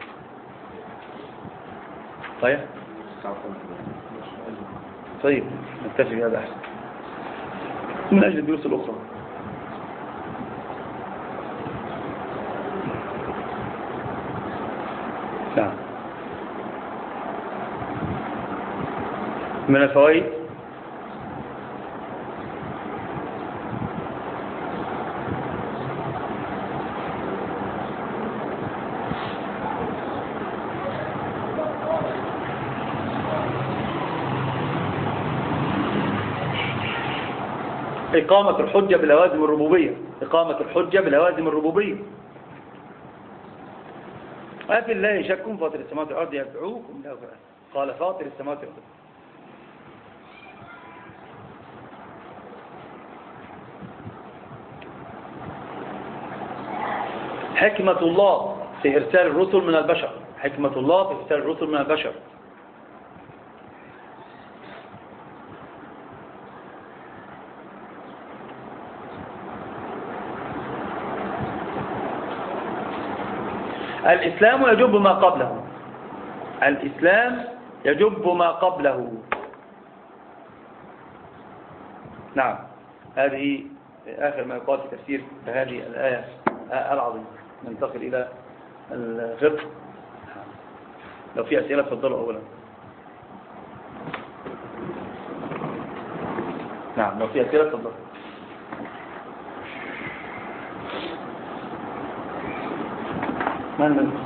Speaker 1: طيب طيب نكتفي بهذا أحسن من أجل الدروس الأخرى. نعم. من الفوائد: إقامة الحجة بلوازم الربوبية. إقامة الحجة بلوازم الربوبية. أفي الله شك فاطر السماوات والأرض يدعوكم له. قال فاطر السماوات والأرض. حكمة الله في إرسال الرسل من البشر. حكمة الله في إرسال الرسل من البشر. الإسلام يجب ما قبله. الإسلام يجب ما قبله. نعم. هذه آخر ما يقال في تفسير هذه الآية العظيمة. ننتقل إلى الفقه. لو في أسئلة تفضلوا أولا. نعم لو في أسئلة تفضلوا. من من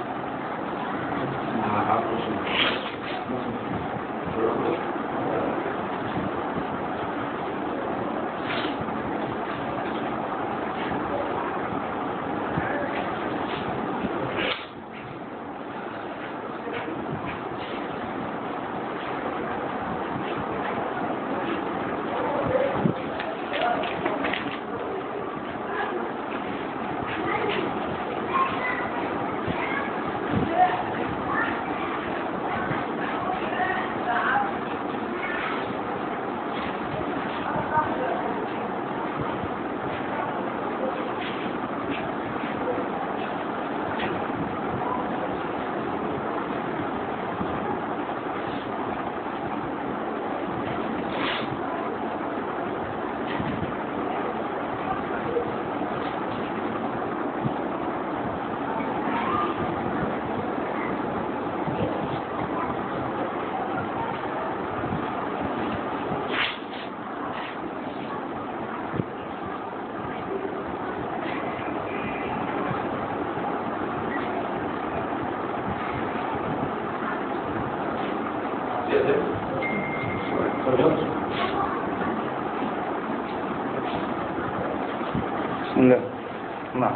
Speaker 1: لا. نعم.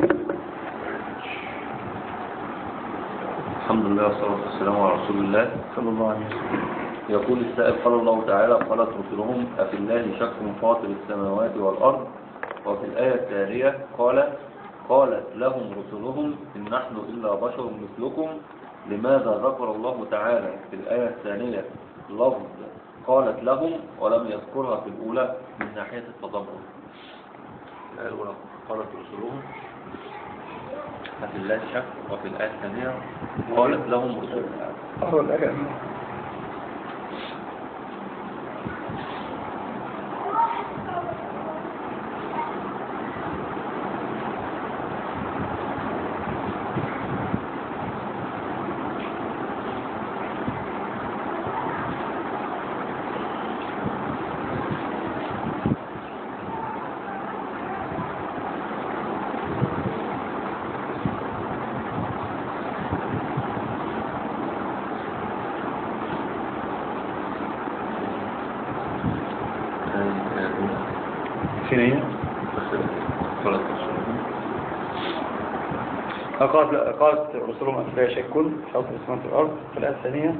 Speaker 3: الحمد لله والصلاة والسلام على رسول الله
Speaker 1: صلى الله عليه وسلم.
Speaker 3: يقول السائل قال الله تعالى قالت رسلهم أفي الله شك فاطر السماوات والأرض. وفي الآية التالية قال قالت لهم رسلهم إن نحن إلا بشر مثلكم. لماذا ذكر الله تعالى في الآية الثانية لفظ قالت لهم ولم يذكرها في الأولى من ناحية التدبر؟ الآية الأولى قالت رسلهم ففي الله شك، وفي الآية الثانية قالت لهم رسلهم.
Speaker 1: قالت قالت رسولهم أفلا شك حاطر السماوات والأرض. في الآية الثانية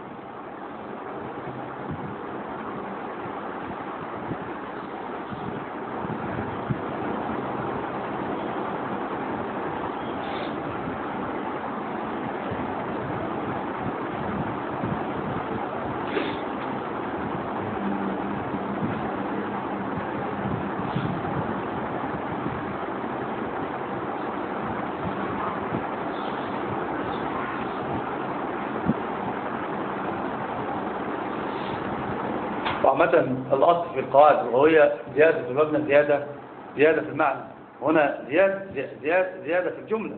Speaker 1: عامة الأصل في القواعد اللغوية زيادة في المبنى زيادة زيادة في المعنى. هنا زيادة زيادة زيادة في الجملة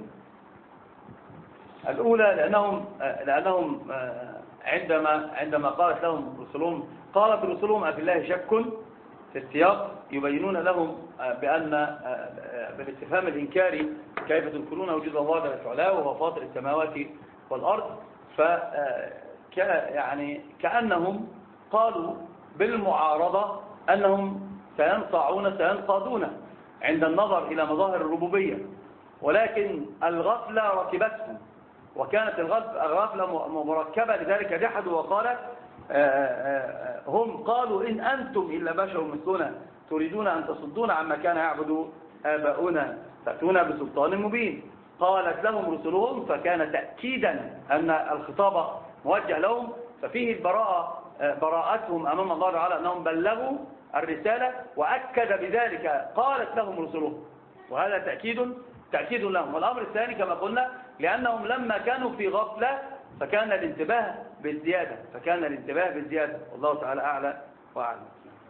Speaker 1: الأولى لأنهم لأنهم عندما عندما قالت لهم رسلهم قالت رسلهم أفي الله شك في السياق يبينون لهم بأن بالاستفهام الإنكاري كيف تنكرون وجود الله جل وعلا وهو فاطر السماوات والأرض. ف يعني كأنهم قالوا بالمعارضة أنهم سينصعون سينقادون عند النظر إلى مظاهر الربوبية، ولكن الغفلة ركبتهم وكانت الغفلة مركبة، لذلك جحدوا وقال هم قالوا إن أنتم إلا بشر مثلنا تريدون أن تصدونا عما كان يعبد آباؤنا فأتونا بسلطان مبين. قالت لهم رسلهم فكان تأكيدا أن الخطاب موجه لهم، ففيه البراءة براءتهم أمام الله تعالى أنهم بلغوا الرسالة، وأكد بذلك قالت لهم رسلهم، وهذا تأكيد تأكيد لهم. والأمر الثاني كما قلنا لأنهم لما كانوا في غفلة فكان الانتباه بالزيادة فكان الانتباه بالزيادة والله تعالى أعلى وأعلم.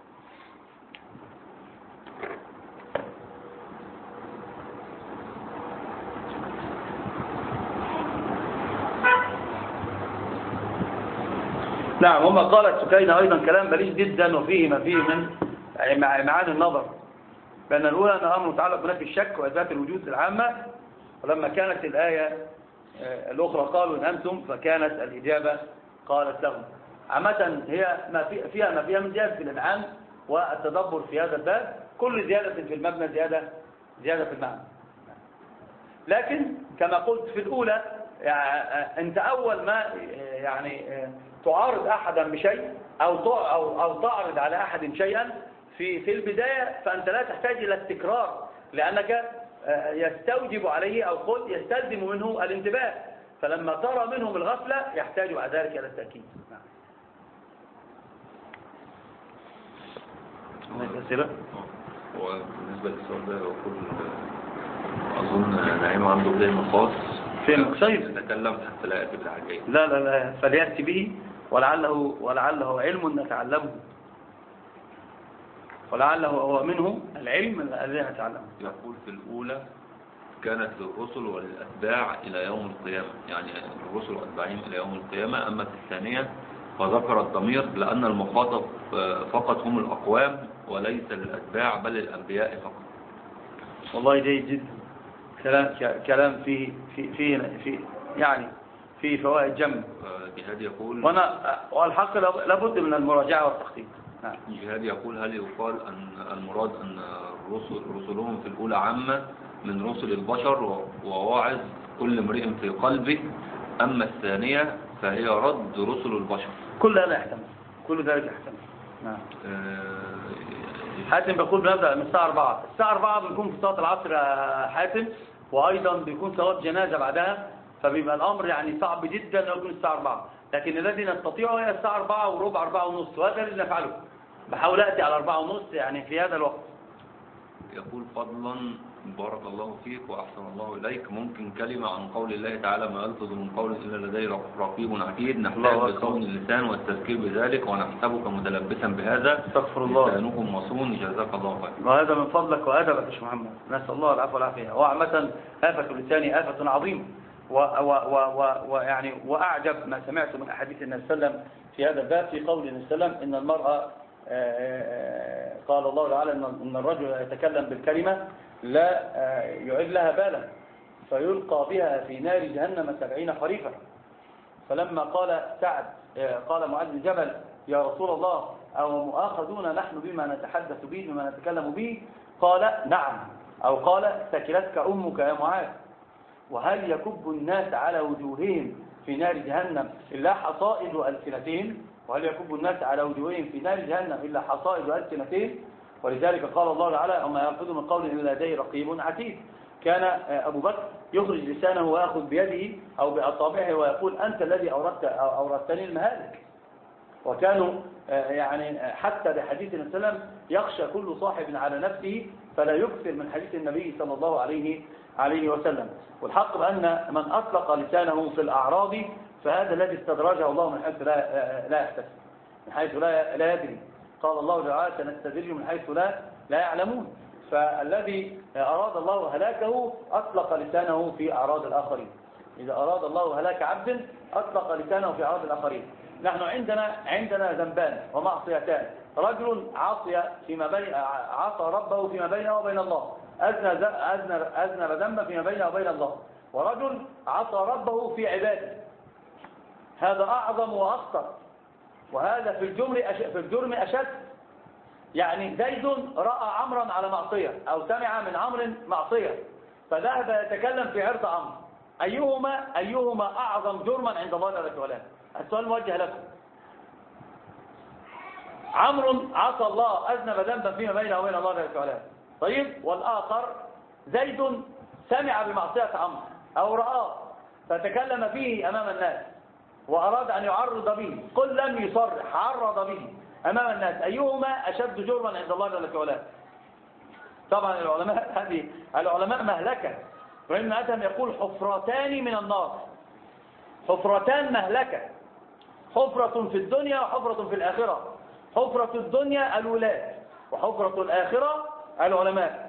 Speaker 1: نعم. هم قالت سكينة أيضا كلام بليغ جدا وفيه ما فيه من معاني النظر، بأن الأولى أن الأمر متعلق بنفي الشك وإثبات الوجود العامة، ولما كانت الآية الأخرى قالوا إن أنتم فكانت الإجابة قالت لهم. عامة هي ما في فيها ما فيها من زيادة في الإنعام والتدبر في هذا الباب. كل زيادة في المبنى زيادة زيادة في المعنى. لكن كما قلت في الأولى يعني أنت أول ما يعني تعارض أحدا بشيء أو أو أو تعرض على أحد شيئا في في البداية فأنت لا تحتاج إلى التكرار، لأنك يستوجب عليه أو قل يستلزم منه الانتباه، فلما ترى منهم الغفلة يحتاج بعد ذلك إلى التأكيد. نعم. أسئلة؟
Speaker 3: وبالنسبة للسؤال ده يقول أظن نعيم عنده دايما خاص
Speaker 1: في المقصير
Speaker 3: نتكلم حتى لا يأتي بالعجائب.
Speaker 1: لا لا لا فليأتي به ولعله ولعله علم نتعلمه، ولعله هو منه العلم الذي نتعلمه.
Speaker 3: يقول في الأولى كانت للرسل وللأتباع إلى يوم القيامة، يعني الرسل وأتباعهم إلى يوم القيامة. أما في الثانية فذكر الضمير لأن المخاطب فقط هم الأقوام وليس للأتباع بل الأنبياء فقط.
Speaker 1: والله جيد جدا، كلام كلام فيه في في في يعني في فوائد جمة.
Speaker 3: جهاد يقول
Speaker 1: وانا والحق لابد من المراجعة والتخطيط.
Speaker 3: نعم. جهاد يقول هل يقال أن المراد أن رسل رسلهم في الأولى عامة من رسل البشر وواعظ كل امرئ في قلبه، أما الثانية فهي رد رسل البشر.
Speaker 1: كل هذا يحتمل، كل ذلك يحتمل. نعم.
Speaker 3: آه،
Speaker 1: حاتم بيقول بنبدأ من الساعة أربعة. الساعة أربعة بنكون في صلاة العصر حاتم، وأيضا بيكون صلاة جنازة بعدها، فبيبقى الأمر يعني صعب جدا لو يكون الساعة أربعة، لكن الذي نستطيعه هي الساعة أربعة وربع، أربعة ونص، وهذا الذي نفعله. بحاول أتي على أربعة ونص يعني في هذا الوقت.
Speaker 3: يقول فضلا بارك الله فيك وأحسن الله إليك، ممكن كلمة عن قول الله تعالى ما يلفظ من قول إلا لديه رقيب عتيد، نحتاج بصون اللسان والتذكير بذلك ونحسبك متلبسا بهذا،
Speaker 1: استغفر الله،
Speaker 3: لسانكم مصون، جزاك الله خير.
Speaker 1: وهذا من فضلك وأدبك يا شيخ محمد، نسأل الله العفو والعافية. وعامة آفة اللسان آفة عظيمة، ويعني وأعجب ما سمعت من أحاديث النبي صلى الله عليه وسلم في هذا الباب، في قول النبي صلى الله عليه وسلم إن المرأة قال الله تعالى إن الرجل يتكلم بالكلمة لا يعد لها بالا فيلقى بها في نار جهنم سبعين خريفا. فلما قال سعد قال معاذ بن جبل يا رسول الله أو مؤاخذون نحن بما نتحدث به بما نتكلم به؟ قال نعم، أو قال ثكلتك أمك يا معاذ. وهل يكب الناس على وجوههم في نار جهنم إلا حصائد ألسنتهم؟ وهل يكب الناس على وجوههم في نار جهنم إلا حصائد ألسنتهم؟ ولذلك قال الله تعالى وما يلفظ من قول إلا لديه رقيب عتيد. كان أبو بكر يخرج لسانه ويأخذ بيده أو بأصابعه ويقول أنت الذي أوردت أوردتني المهالك. وكانوا يعني حتى لحديث النبي صلى الله عليه وسلم يخشى كل صاحب على نفسه فلا يكثر من حديث النبي صلى الله عليه عليه وسلم. والحق بأن من أطلق لسانه في الأعراض فهذا الذي استدرجه الله من حيث لا لا يحتسب، من حيث لا لا يدري. قال الله تعالى سنستدرجهم من حيث لا لا يعلمون. فالذي أراد الله هلاكه أطلق لسانه في أعراض الآخرين. إذا أراد الله هلاك عبد أطلق لسانه في أعراض الآخرين. نحن عندنا عندنا ذنبان ومعصيتان، رجل عصي فيما بين عصى ربه فيما بينه وبين الله، أذنب أذنب أذنب ذنبا فيما بينه وبين الله، ورجل عصى ربه في عباده، هذا أعظم وأخطر، وهذا في الجرم في الجرم أشد. يعني زيد رأى عمرا على معصية أو سمع من عمرو معصية فذهب يتكلم في عرض عمرو، أيهما أيهما أعظم جرما عند الله جل وعلا؟ السؤال موجه لكم. عمرو عصى الله أذنب ذنبا فيما بينه وبين الله جل وعلا، طيب، والآخر زيد سمع بمعصية عمرو أو رآه فتكلم فيه أمام الناس وأراد أن يعرض به، قل لم يصرح، عرض به أمام الناس، أيهما أشد جرما عند الله جل وعلا؟ طبعا العلماء هذه العلماء مهلكة، وإن أدهم يقول حفرتان من النار، حفرتان مهلكة، حفرة في الدنيا وحفرة في الآخرة. حفرة الدنيا الولاة وحفرة الآخرة العلماء.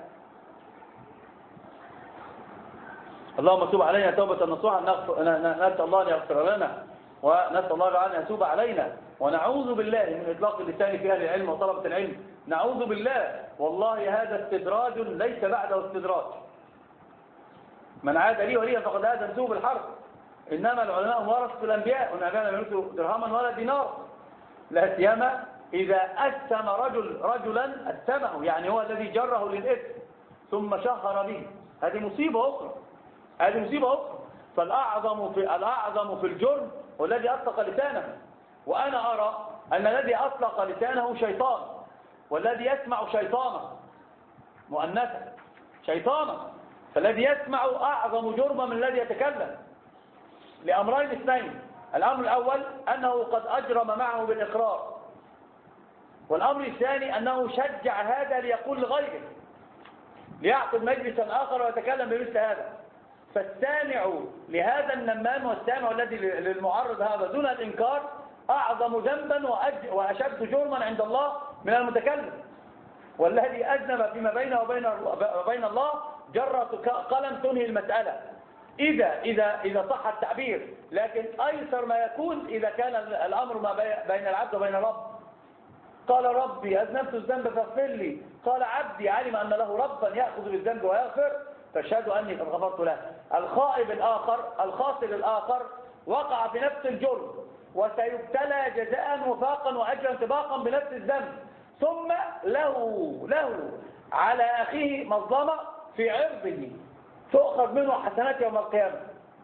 Speaker 1: اللهم تب علينا توبة نصوحا، نسأل الله أن يغفر لنا ونسأل الله أن يتوب علينا، ونعوذ بالله من إطلاق اللسان في أهل العلم وطلبة العلم، نعوذ بالله، والله هذا استدراج ليس بعده استدراج. من عاد لي وليا فقد آذنته بالحرب. إنما العلماء ورثة الأنبياء، والنبياء لم يؤتوا درهما ولا دينار، لا سيما إذا أسم رجل رجلا أسمه، يعني هو الذي جره للإثم ثم شهر به، هذه مصيبة أخرى، هذه مصيبة أخرى. فالأعظم في الأعظم في الجرم والذي أطلق لسانه، وأنا أرى أن الذي أطلق لسانه شيطان، والذي يسمع شيطانا مؤنثا شيطانا، فالذي يسمع أعظم جرما من الذي يتكلم، لأمرين اثنين. الأمر الأول أنه قد أجرم معه بالإقرار، والأمر الثاني أنه شجع هذا ليقول لغيره، ليعقد مجلسا آخر ويتكلم بمثل هذا. فالسامع لهذا النمام والسامع الذي للمعرض هذا دون الإنكار أعظم ذنبا وأشد جرما عند الله من المتكلم. والذي أذنب فيما بينه وبين وبين الله جرة قلم تنهي المسألة، إذا إذا إذا صح التعبير، لكن أيسر ما يكون إذا كان الأمر ما بين العبد وبين الرب. قال ربي أذنبت الذنب فاغفر لي، قال عبدي علم أن له ربا يأخذ بالذنب ويغفر فاشهد أني قد غفرت له. الخائب الآخر الخاسر الآخر وقع في نفس الجرم وسيبتلى جزاء وفاقا وأجرا سباقا بنفس الذنب، ثم له له
Speaker 4: على أخيه مظلمة في عرضه تؤخذ منه حسنات يوم القيامة.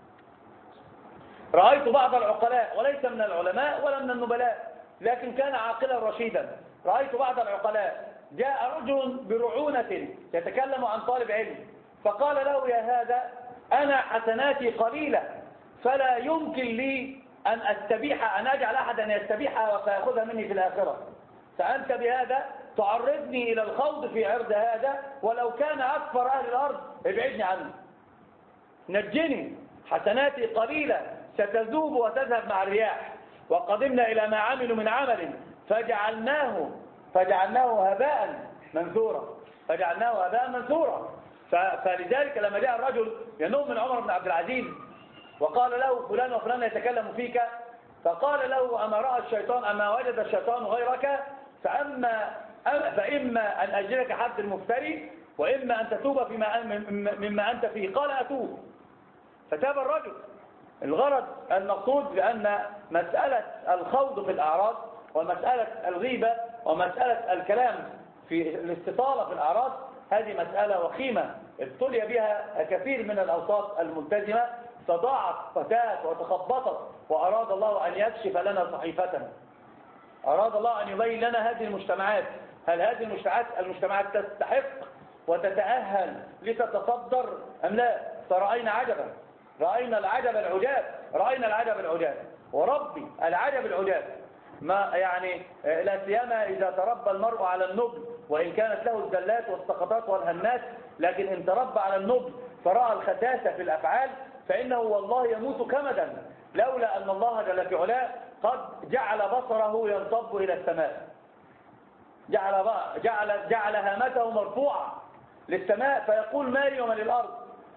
Speaker 4: رأيت بعض العقلاء وليس من العلماء ولا من النبلاء لكن كان عاقلا رشيدا، رأيت بعض العقلاء جاء رجل برعونة يتكلم عن طالب علم فقال له يا هذا أنا حسناتي قليلة فلا يمكن لي أن أستبيح أن أجعل أحدا يستبيحها وسيأخذها مني في الآخرة، فأنت بهذا تعرضني إلى الخوض في عرض هذا ولو كان أكثر أهل الأرض ابعدني عنه، نجني حسناتي قليلة ستذوب وتذهب مع الرياح، وقدمنا إلى ما عملوا من عمل فجعلناه فجعلناه هباء منثورا فجعلناه هباء منثورا. فلذلك لما جاء الرجل ينوم من عمر بن عبد العزيز وقال له فلان وفلان يتكلم فيك، فقال له أما رأى الشيطان أما وجد الشيطان غيرك فأما فإما أن أجرك حد المفتري وإما أن تتوب فيما مما أنت فيه. قال أتوب، فتاب الرجل. الغرض المقصود لأن مسألة الخوض في الأعراض ومسألة الغيبة ومسألة الكلام في الاستطالة في الأعراض هذه مسألة وخيمة ابتلي بها كثير من الأوساط الملتزمة، تضاعف فتاة وتخبطت، وأراد الله أن يكشف لنا صحيفتنا، أراد الله أن يبين لنا هذه المجتمعات، هل هذه المجتمعات المجتمعات تستحق وتتأهل لتتصدر أم لا؟ فرأينا عجبا، رأينا العجب العجاب، رأينا العجب العجاب وربي العجب العجاب، ما يعني لا سيما إذا تربى المرء على النبل وإن كانت له الزلات والسقطات والهنات، لكن إن تربى على النبل فرأى الخساسة في الأفعال فإنه والله يموت كمدا لولا أن الله جل في علاه قد جعل بصره ينصب إلى السماء، جعل جعل جعل هامته مرفوعة للسماء فيقول ما لي وما للأرض،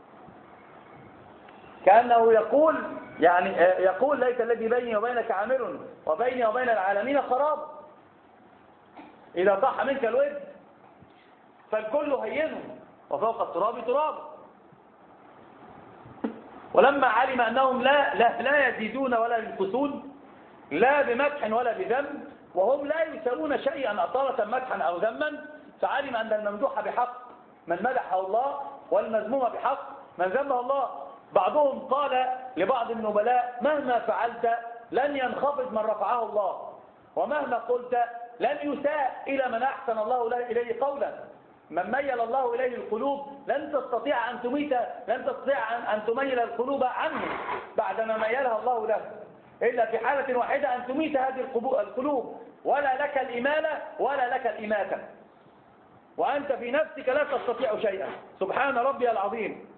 Speaker 4: كأنه يقول يعني يقول ليس الذي بيني وبينك عامل وبيني وبين العالمين خراب، إذا صح منك الود فالكل هين وفوق التراب تراب. ولما علم أنهم لا, لا, لا يزيدون ولا ينقصون لا بمدح ولا بذم وهم لا يسوون شيئا أطالة مدحا أو ذما، فعلم أن الممدوح بحق من مدحه الله والمذموم بحق من ذمه الله. بعضهم قال لبعض النبلاء مهما فعلت لن ينخفض من رفعه الله، ومهما قلت لن يساء إلى من أحسن الله إليه قولا، من ميل الله إليه القلوب لن تستطيع أن تميت لن تستطيع أن تميل القلوب عنه بعدما ميلها الله له، إلا في حالة واحدة أن تميت هذه القلوب، ولا لك الإمالة ولا لك الإماتة، وأنت في نفسك لا تستطيع شيئا. سبحان ربي العظيم.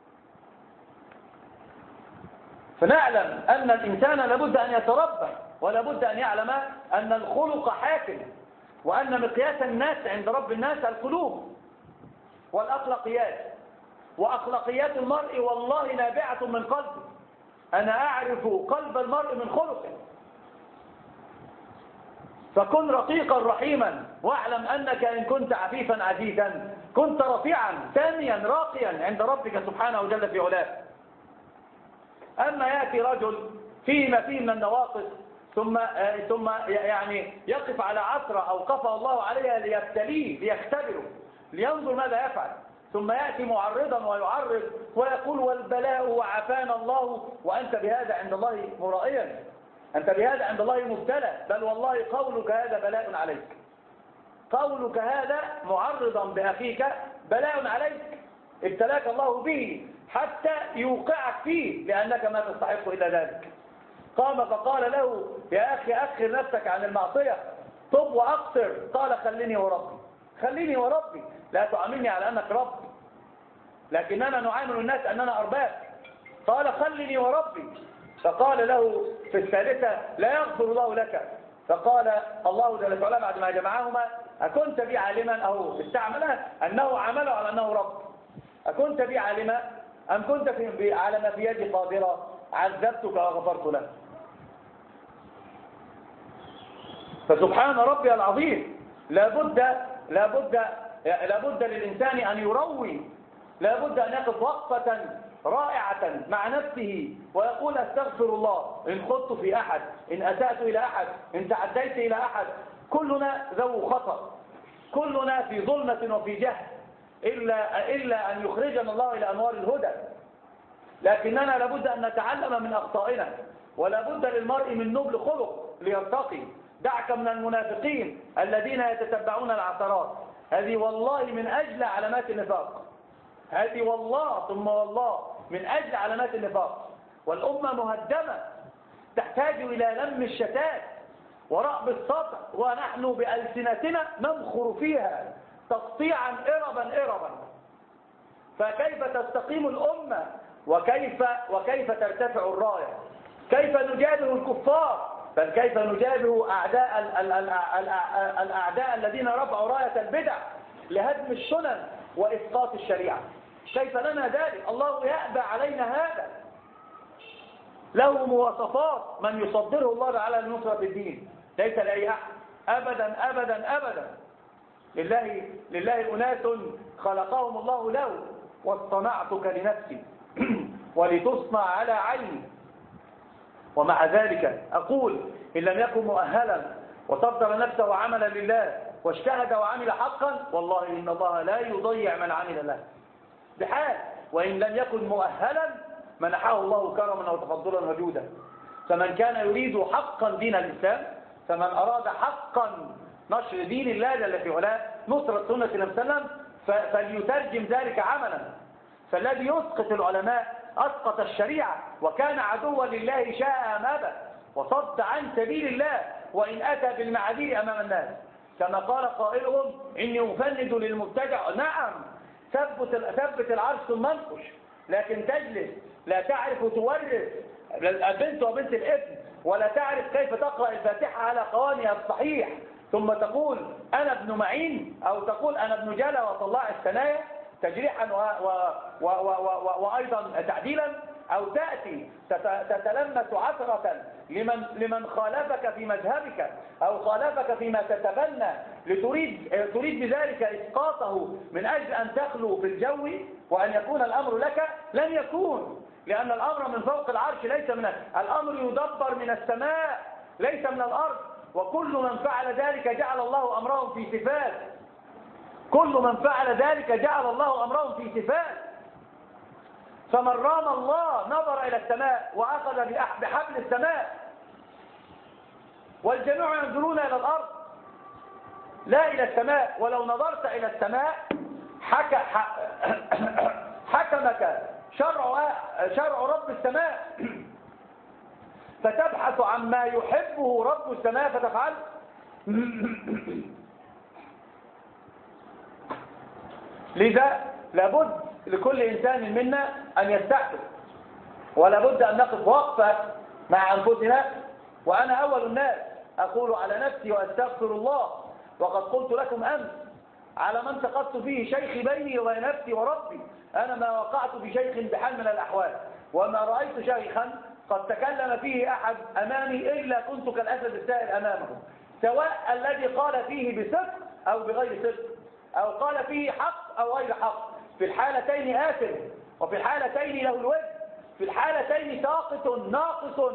Speaker 4: فنعلم أن الإنسان لابد أن يتربى ولابد أن يعلم أن الخلق حاكم، وأن مقياس الناس عند رب الناس القلوب والأخلاقيات، وأخلاقيات المرء والله نابعة من قلبه. أنا أعرف قلب المرء من خلقه، فكن رقيقا رحيما، واعلم أنك إن كنت عفيفا عزيزا كنت رفيعا ساميا راقيا عند ربك سبحانه وجل في علاه. أما يأتي رجل فيما فيه من النواقص ثم ثم يعني يقف على عثرة أوقفه الله عليها ليبتليه ليختبره لينظر ماذا يفعل، ثم يأتي معرضا ويعرض ويقول والبلاء وعافانا الله، وأنت بهذا عند الله مرائيا، أنت بهذا عند الله مبتلى، بل والله قولك هذا بلاء عليك، قولك هذا معرضا بأخيك بلاء عليك، ابتلاك الله به حتى يوقعك فيه لأنك ما تستحق إلا ذلك. قام فقال له يا أخي أخر نفسك عن المعصية، طب وأقصر، قال خليني وربي، خليني وربي، لا تعاملني على أنك رب، لكننا نعامل الناس أننا أرباب، قال خليني وربي. فقال له في الثالثة لا يغفر الله لك، فقال الله جل وعلا بعد ما جمعهما أكنت بي عالما، أهو استعملها أنه عمله على أنه رب، أكنت بي عالما أم كنت في على ما في يدي قادرة، عذبتك وغفرت لك. فسبحان ربي العظيم، لابد لابد لابد للإنسان أن يروي، لابد أن يقف وقفة رائعة مع نفسه ويقول استغفر الله إن خضت في أحد، إن أسأت إلى أحد، إن تعديت إلى أحد، كلنا ذو خطأ، كلنا في ظلمة وفي جهل إلا, إلا أن يخرجنا الله إلى أنوار الهدى. لكننا لابد أن نتعلم من أخطائنا، ولابد للمرء من نبل خلق ليرتقي. دعك من المنافقين الذين يتتبعون العثرات، هذه والله من أجل علامات النفاق، هذه والله ثم والله من أجل علامات النفاق. والأمة مهدمة تحتاج إلى لم الشتات ورأب السطع، ونحن بألسنتنا نمخر فيها تقطيعا إربا إربا. فكيف تستقيم الأمة وكيف, وكيف ترتفع الراية؟ كيف نجابه الكفار؟ بل كيف نجابه أعداء الأعداء الذين رفعوا راية البدع لهدم السنن وإسقاط الشريعة؟ كيف لنا ذلك؟ الله يأبى علينا هذا. له مواصفات من يصدره الله على نصرة الدين، ليس لأي أحد أبدا أبدا أبدا. لله, لله أناس خلقهم الله له، واصطنعتك لنفسي ولتصنع على عيني. ومع ذلك أقول إن لم يكن مؤهلا وصدر نفسه وعمل لله واجتهد وعمل حقا، والله إن الله لا يضيع من عمل له بحال. وإن لم يكن مؤهلا منحه الله كرما وتفضلا وجودا. فمن كان يريد حقا دين الإسلام، فمن أراد حقا نشر دين الله جل في علاه، نصرة سنة النبي صلى الله عليه وسلم، فليترجم ذلك عملا. فالذي يسقط العلماء أسقط الشريعة، وكان عدوا لله شاء أم أبى، وصد عن سبيل الله وإن أتى بالمعاذير أمام الناس. كما قال قائلهم إني أفند للمبتدع. نعم، ثبت ثبت العرش ثم انقش، لكن تجلس لا تعرف تورث البنت وبنت الابن، ولا تعرف كيف تقرأ الفاتحة على قوانها الصحيح، ثم تقول أنا ابن معين، أو تقول أنا ابن جلا وطلع الثنايا تجريحا و... و... و... و... و... وأيضا تعديلا، أو تأتي تتلمس عثرة لمن, لمن خالفك في مذهبك أو خالفك فيما تتبنى، لتريد تريد بذلك إسقاطه من أجل أن تخلو في الجو وأن يكون الأمر لك. لن يكون، لأن الأمر من فوق العرش، ليس من الأمر يدبر من السماء ليس من الأرض. وكل من فعل ذلك جعل الله أمرهم في صفات، كل من فعل ذلك جعل الله أمرهم في صفات. فمن رام الله نظر إلى السماء وأخذ بحبل السماء، والجميع ينظرون إلى الأرض لا إلى السماء. ولو نظرت إلى السماء حك حكمك شرع شرع رب السماء، فتبحث عما يحبه رب السماء فتفعل. لذا لابد لكل إنسان منا أن يستحدث، ولابد أن نقف وقفة مع أنفسنا. وأنا أول الناس أقول على نفسي وأستغفر الله، وقد قلت لكم أمس على من سقطت فيه شيخي بيني وبين نفسي وربي. أنا ما وقعت في شيخ بحال من الأحوال، وما رأيت شيخا قد تكلم فيه أحد أمامي إلا كنت كالأسد السائر أمامه، سواء الذي قال فيه بصدق أو بغير صدق، أو قال فيه حق أو غير حق. في الحالتين آثم، وفي الحالتين له الوجه، في الحالتين ساقط ناقص.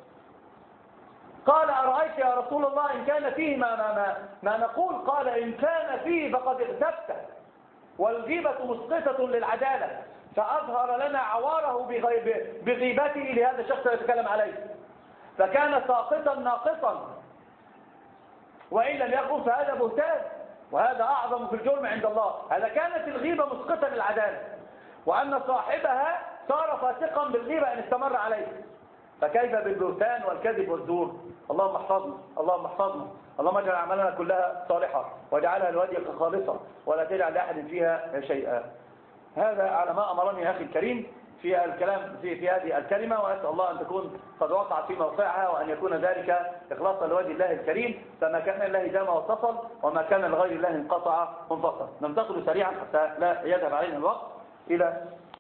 Speaker 4: قال أرأيت يا رسول الله إن كان فيه ما, ما, ما, ما نقول؟ قال إن كان فيه فقد اغتبته. والغيبة مسقطة للعدالة، فأظهر لنا عواره بغيبته لهذا الشخص يتكلم عليه، فكان ساقطا ناقصا. وإن لم يكن فهذا بهتان، وهذا أعظم في الجرم عند الله. هذا كانت الغيبة مسقطة للعدالة، وأن صاحبها صار فاسقا بالغيبة إن استمر عليه، فكيف بالبهتان والكذب والزور؟ اللهم احفظنا، اللهم احفظنا، اللهم اجعل أعمالنا كلها صالحة، واجعلها لوجهك خالصة، ولا تجعل لأحد فيها شيئا. هذا على ما أمرني أخي الكريم في الكلام في, في هذه الكلمة، وأسأل الله أن تكون قد وقعت في موقعها، وأن يكون ذلك إخلاصا لوجه الله الكريم. فما كان لله دام واتصل، وما كان لغير الله انقطع وانفصل. ننتقل سريعا حتى لا يذهب علينا الوقت إلى